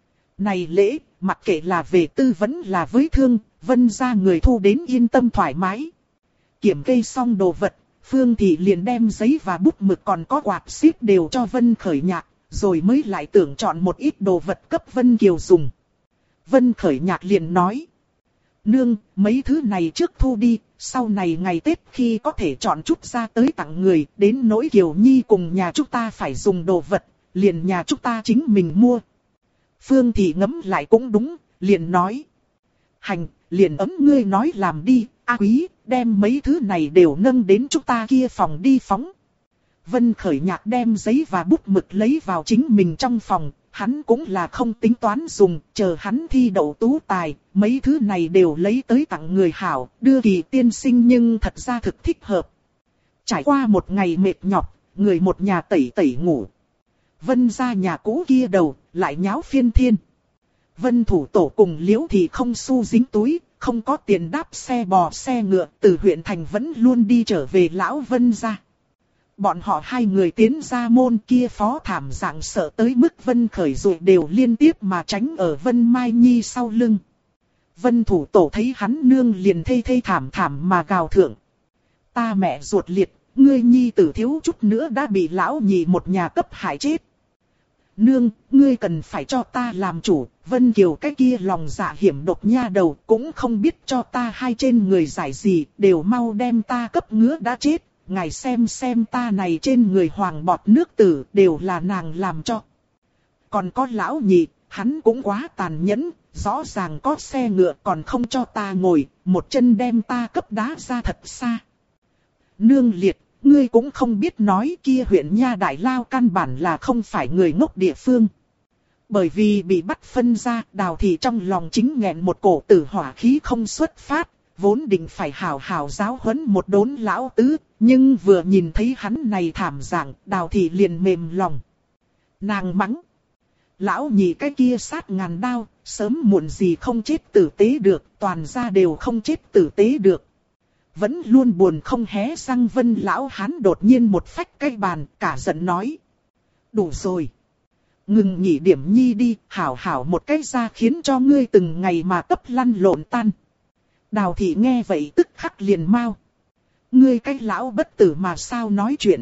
Này lễ, mặc kệ là về tư vẫn là với thương, Vân gia người thu đến yên tâm thoải mái. Kiểm kê xong đồ vật, Phương Thị liền đem giấy và bút mực còn có quạt xít đều cho Vân Khởi Nhạc, rồi mới lại tưởng chọn một ít đồ vật cấp Vân Kiều dùng. Vân Khởi Nhạc liền nói. Nương, mấy thứ này trước thu đi, sau này ngày Tết khi có thể chọn chút ra tới tặng người, đến nỗi Kiều Nhi cùng nhà chúng ta phải dùng đồ vật, liền nhà chúng ta chính mình mua. Phương Thị ngẫm lại cũng đúng, liền nói. Hành, liền ấm ngươi nói làm đi, Quý, đem mấy thứ này đều nâng đến chúng ta kia phòng đi phóng. Vân Khởi Nhạc đem giấy và bút mực lấy vào chính mình trong phòng, hắn cũng là không tính toán dùng, chờ hắn thi đậu tú tài, mấy thứ này đều lấy tới tặng người hảo, đưa Kỳ tiên sinh nhưng thật ra thực thích hợp. Trải qua một ngày mệt nhọc, người một nhà tẩy tẩy ngủ. Vân ra nhà cũ kia đầu, lại nháo phiên thiên. Vân Thủ Tổ cùng Liễu thì không xu dính túi, không có tiền đáp xe bò xe ngựa, từ huyện thành vẫn luôn đi trở về lão Vân ra. Bọn họ hai người tiến ra môn kia phó thảm dạng sợ tới mức Vân Khởi rồi đều liên tiếp mà tránh ở Vân Mai Nhi sau lưng. Vân Thủ Tổ thấy hắn nương liền thê thảm mà gào thượng. Ta mẹ ruột liệt, ngươi nhi tử thiếu chút nữa đã bị lão nhị một nhà cấp hại chết. Nương, ngươi cần phải cho ta làm chủ, Vân Kiều cái kia lòng dạ hiểm độc nha đầu cũng không biết cho ta hai trên người giải gì, đều mau đem ta cấp ngứa đã chết. Ngài xem ta này trên người hoàng bọt nước tử đều là nàng làm cho. Còn có lão nhị, hắn cũng quá tàn nhẫn, rõ ràng có xe ngựa còn không cho ta ngồi, một chân đem ta cấp đá ra thật xa. Nương liệt, ngươi cũng không biết nói kia huyện Nha Đại Lao căn bản là không phải người ngốc địa phương. Bởi vì bị bắt phân ra, Đào Thị trong lòng chính nghẹn một cổ tử hỏa khí không xuất phát. Vốn định phải hào hào giáo huấn một đốn lão tứ, nhưng vừa nhìn thấy hắn này thảm dạng, Đào Thị liền mềm lòng. Nàng mắng. Lão nhị cái kia sát ngàn đao, sớm muộn gì không chết tử tế được, toàn gia đều không chết tử tế được. Vẫn luôn buồn không hé răng Vân lão hán đột nhiên một phách cái bàn, cả giận nói. Đủ rồi. Ngừng nhỉ điểm nhi đi, hảo một cái ra khiến cho ngươi từng ngày mà cấp lăn lộn tan. Đào Thị nghe vậy tức khắc liền mau. Ngươi cái lão bất tử mà sao nói chuyện.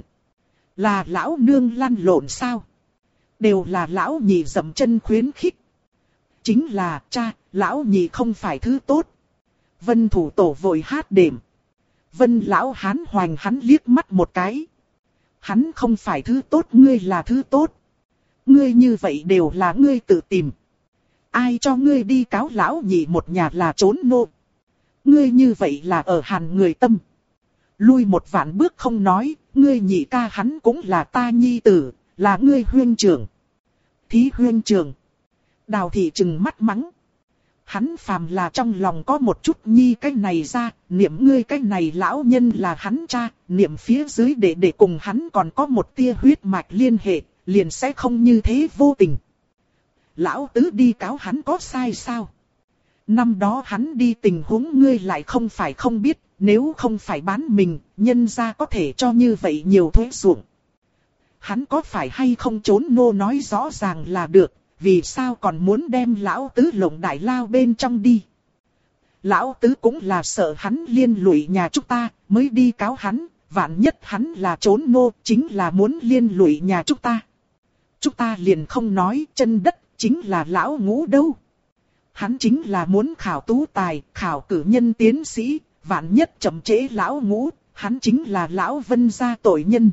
Là lão nương lăn lộn sao? Đều là lão nhị dậm chân khuyến khích. Chính là cha, lão nhị không phải thứ tốt. Vân thủ tổ vội hát đệm. Vân lão hán hoành hắn liếc mắt một cái. Hắn không phải thứ tốt, ngươi là thứ tốt. Ngươi như vậy đều là ngươi tự tìm. Ai cho ngươi đi cáo lão nhị một nhà là trốn nô. Ngươi như vậy là ở hàn người tâm. Lui một vạn bước không nói, ngươi nhị ca hắn cũng là ta nhi tử, là ngươi huyên trưởng. Thí huyên trưởng. Đào thị trừng mắt mắng. Hắn phàm là trong lòng có một chút nhi cái này ra, niệm ngươi cái này lão nhân là hắn cha, niệm phía dưới để cùng hắn còn có một tia huyết mạch liên hệ, liền sẽ không như thế vô tình. Lão tứ đi cáo hắn có sai sao? Năm đó hắn đi tình huống ngươi lại không phải không biết, nếu không phải bán mình, nhân ra có thể cho như vậy nhiều thuế ruộng. Hắn có phải hay không trốn nô nói rõ ràng là được, vì sao còn muốn đem lão tứ lộng đại lao bên trong đi? Lão tứ cũng là sợ hắn liên lụy nhà chúng ta, mới đi cáo hắn, vạn nhất hắn là trốn nô, chính là muốn liên lụy nhà chúng ta. Chúng ta liền không nói, chân đất chính là lão ngũ đâu. Hắn chính là muốn khảo tú tài, khảo cử nhân tiến sĩ, vạn nhất chậm trễ lão ngũ, hắn chính là lão Vân gia tội nhân.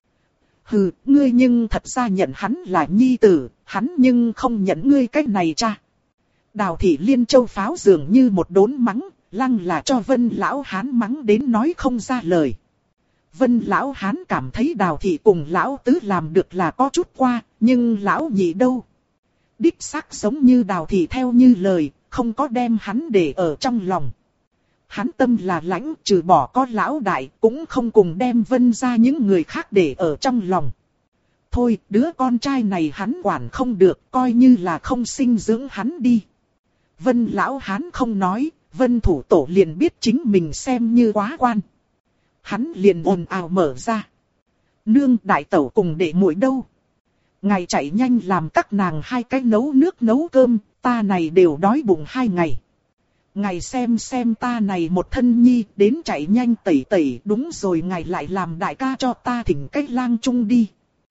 Hừ, ngươi nhưng thật ra nhận hắn là nhi tử, hắn nhưng không nhận ngươi cách này cha. Đào thị Liên Châu pháo dường như một đốn mắng, lăng là cho Vân lão hán mắng đến nói không ra lời. Vân lão hán cảm thấy Đào thị cùng lão tứ làm được là có chút qua, nhưng lão nhị đâu? Đích xác giống như Đào thị theo như lời, không có đem hắn để ở trong lòng. Hắn tâm là lãnh, trừ bỏ có lão đại, cũng không cùng đem Vân ra những người khác để ở trong lòng. Thôi, đứa con trai này hắn quản không được, coi như là không sinh dưỡng hắn đi. Vân lão hán không nói, Vân thủ tổ liền biết chính mình xem như quá quan. Hắn liền ồn ào mở ra. Nương, đại tẩu cùng đệ muội đâu? Ngài chạy nhanh làm các nàng hai cái nấu nước nấu cơm, ta này đều đói bụng 2 ngày. Ngài xem ta này một thân nhi, đến chạy nhanh tẩy tẩy, đúng rồi ngài lại làm đại ca cho ta thỉnh cách lang chung đi.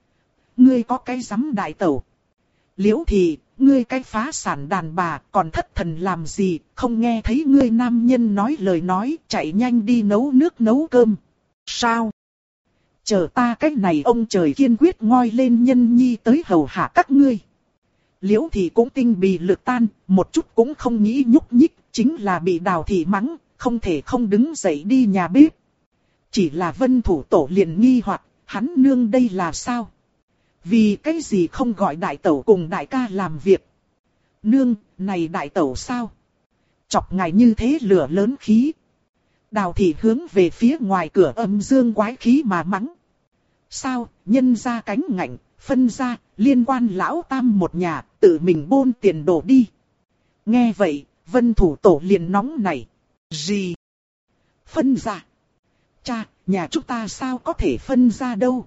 Ngươi có cái giám đại tẩu. Liễu thì, ngươi cái phá sản đàn bà, còn thất thần làm gì, không nghe thấy ngươi nam nhân nói lời nói, chạy nhanh đi nấu nước nấu cơm. Sao? Chờ ta cách này ông trời kiên quyết ngoi lên nhân nhi tới hầu hạ các ngươi. Liễu thì cũng tinh bì lực tan, một chút cũng không nghĩ nhúc nhích, chính là bị Đào thị mắng, không thể không đứng dậy đi nhà bếp. Chỉ là Vân thủ tổ liền nghi hoặc, hắn nương đây là sao? Vì cái gì không gọi đại tẩu cùng đại ca làm việc? Nương, này đại tẩu sao? Chọc ngài như thế lửa lớn khí. Đào thị hướng về phía ngoài cửa âm dương quái khí mà mắng. Sao, nhân ra cánh ngạnh, phân ra, liên quan lão tam một nhà, tự mình bôn tiền đổ đi. Nghe vậy, Vân thủ tổ liền nóng nảy. Gì? Phân ra? Cha, nhà chúng ta sao có thể phân ra đâu?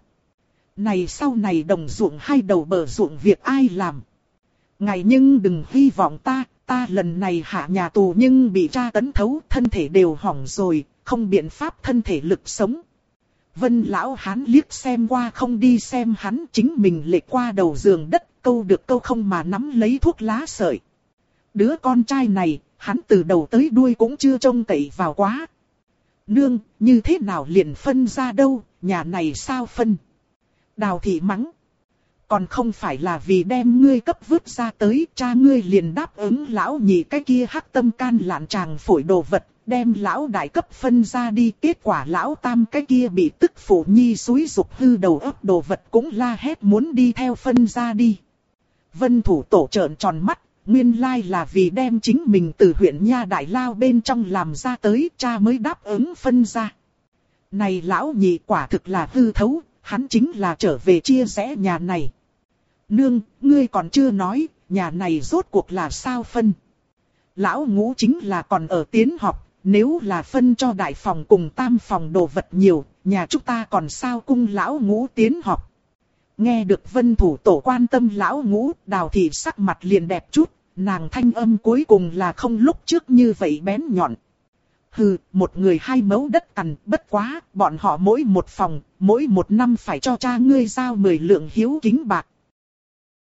Này sau này đồng ruộng hai đầu bờ ruộng việc ai làm? Ngài nhưng đừng hy vọng ta lần này hạ nhà tù nhưng bị tra tấn thấu, thân thể đều hỏng rồi, không biện pháp thân thể lực sống. Vân lão hán liếc xem qua không đi xem hắn, chính mình lệch qua đầu giường đất, câu được câu không mà nắm lấy thuốc lá sợi. Đứa con trai này, hắn từ đầu tới đuôi cũng chưa trông cậy vào quá. Nương, như thế nào liền phân ra đâu, nhà này sao phân? Đào thị mắng. Còn không phải là vì đem ngươi cấp vứt ra tới, cha ngươi liền đáp ứng lão nhị cái kia hắc tâm can lạn tràng phổi đồ vật, đem lão đại cấp phân ra đi. Kết quả lão tam cái kia bị tức phụ nhi xúi dục hư đầu óc đồ vật cũng la hét muốn đi theo phân ra đi. Vân thủ tổ trợn tròn mắt, nguyên lai là vì đem chính mình từ huyện Nha Đại Lao bên trong làm ra tới, cha mới đáp ứng phân ra. Này lão nhị quả thực là hư thấu, hắn chính là trở về chia rẽ nhà này. Nương, ngươi còn chưa nói, nhà này rốt cuộc là sao phân? Lão ngũ chính là còn ở tiến học, nếu là phân cho đại phòng cùng tam phòng đồ vật nhiều, nhà chúng ta còn sao cung lão ngũ tiến học? Nghe được Vân thủ tổ quan tâm lão ngũ, Đào thị sắc mặt liền đẹp chút, nàng thanh âm cuối cùng là không lúc trước như vậy bén nhọn. Hừ, một người 2 mẫu đất cằn, bất quá, bọn họ mỗi một phòng, mỗi một năm phải cho cha ngươi giao 10 lượng hiếu kính bạc.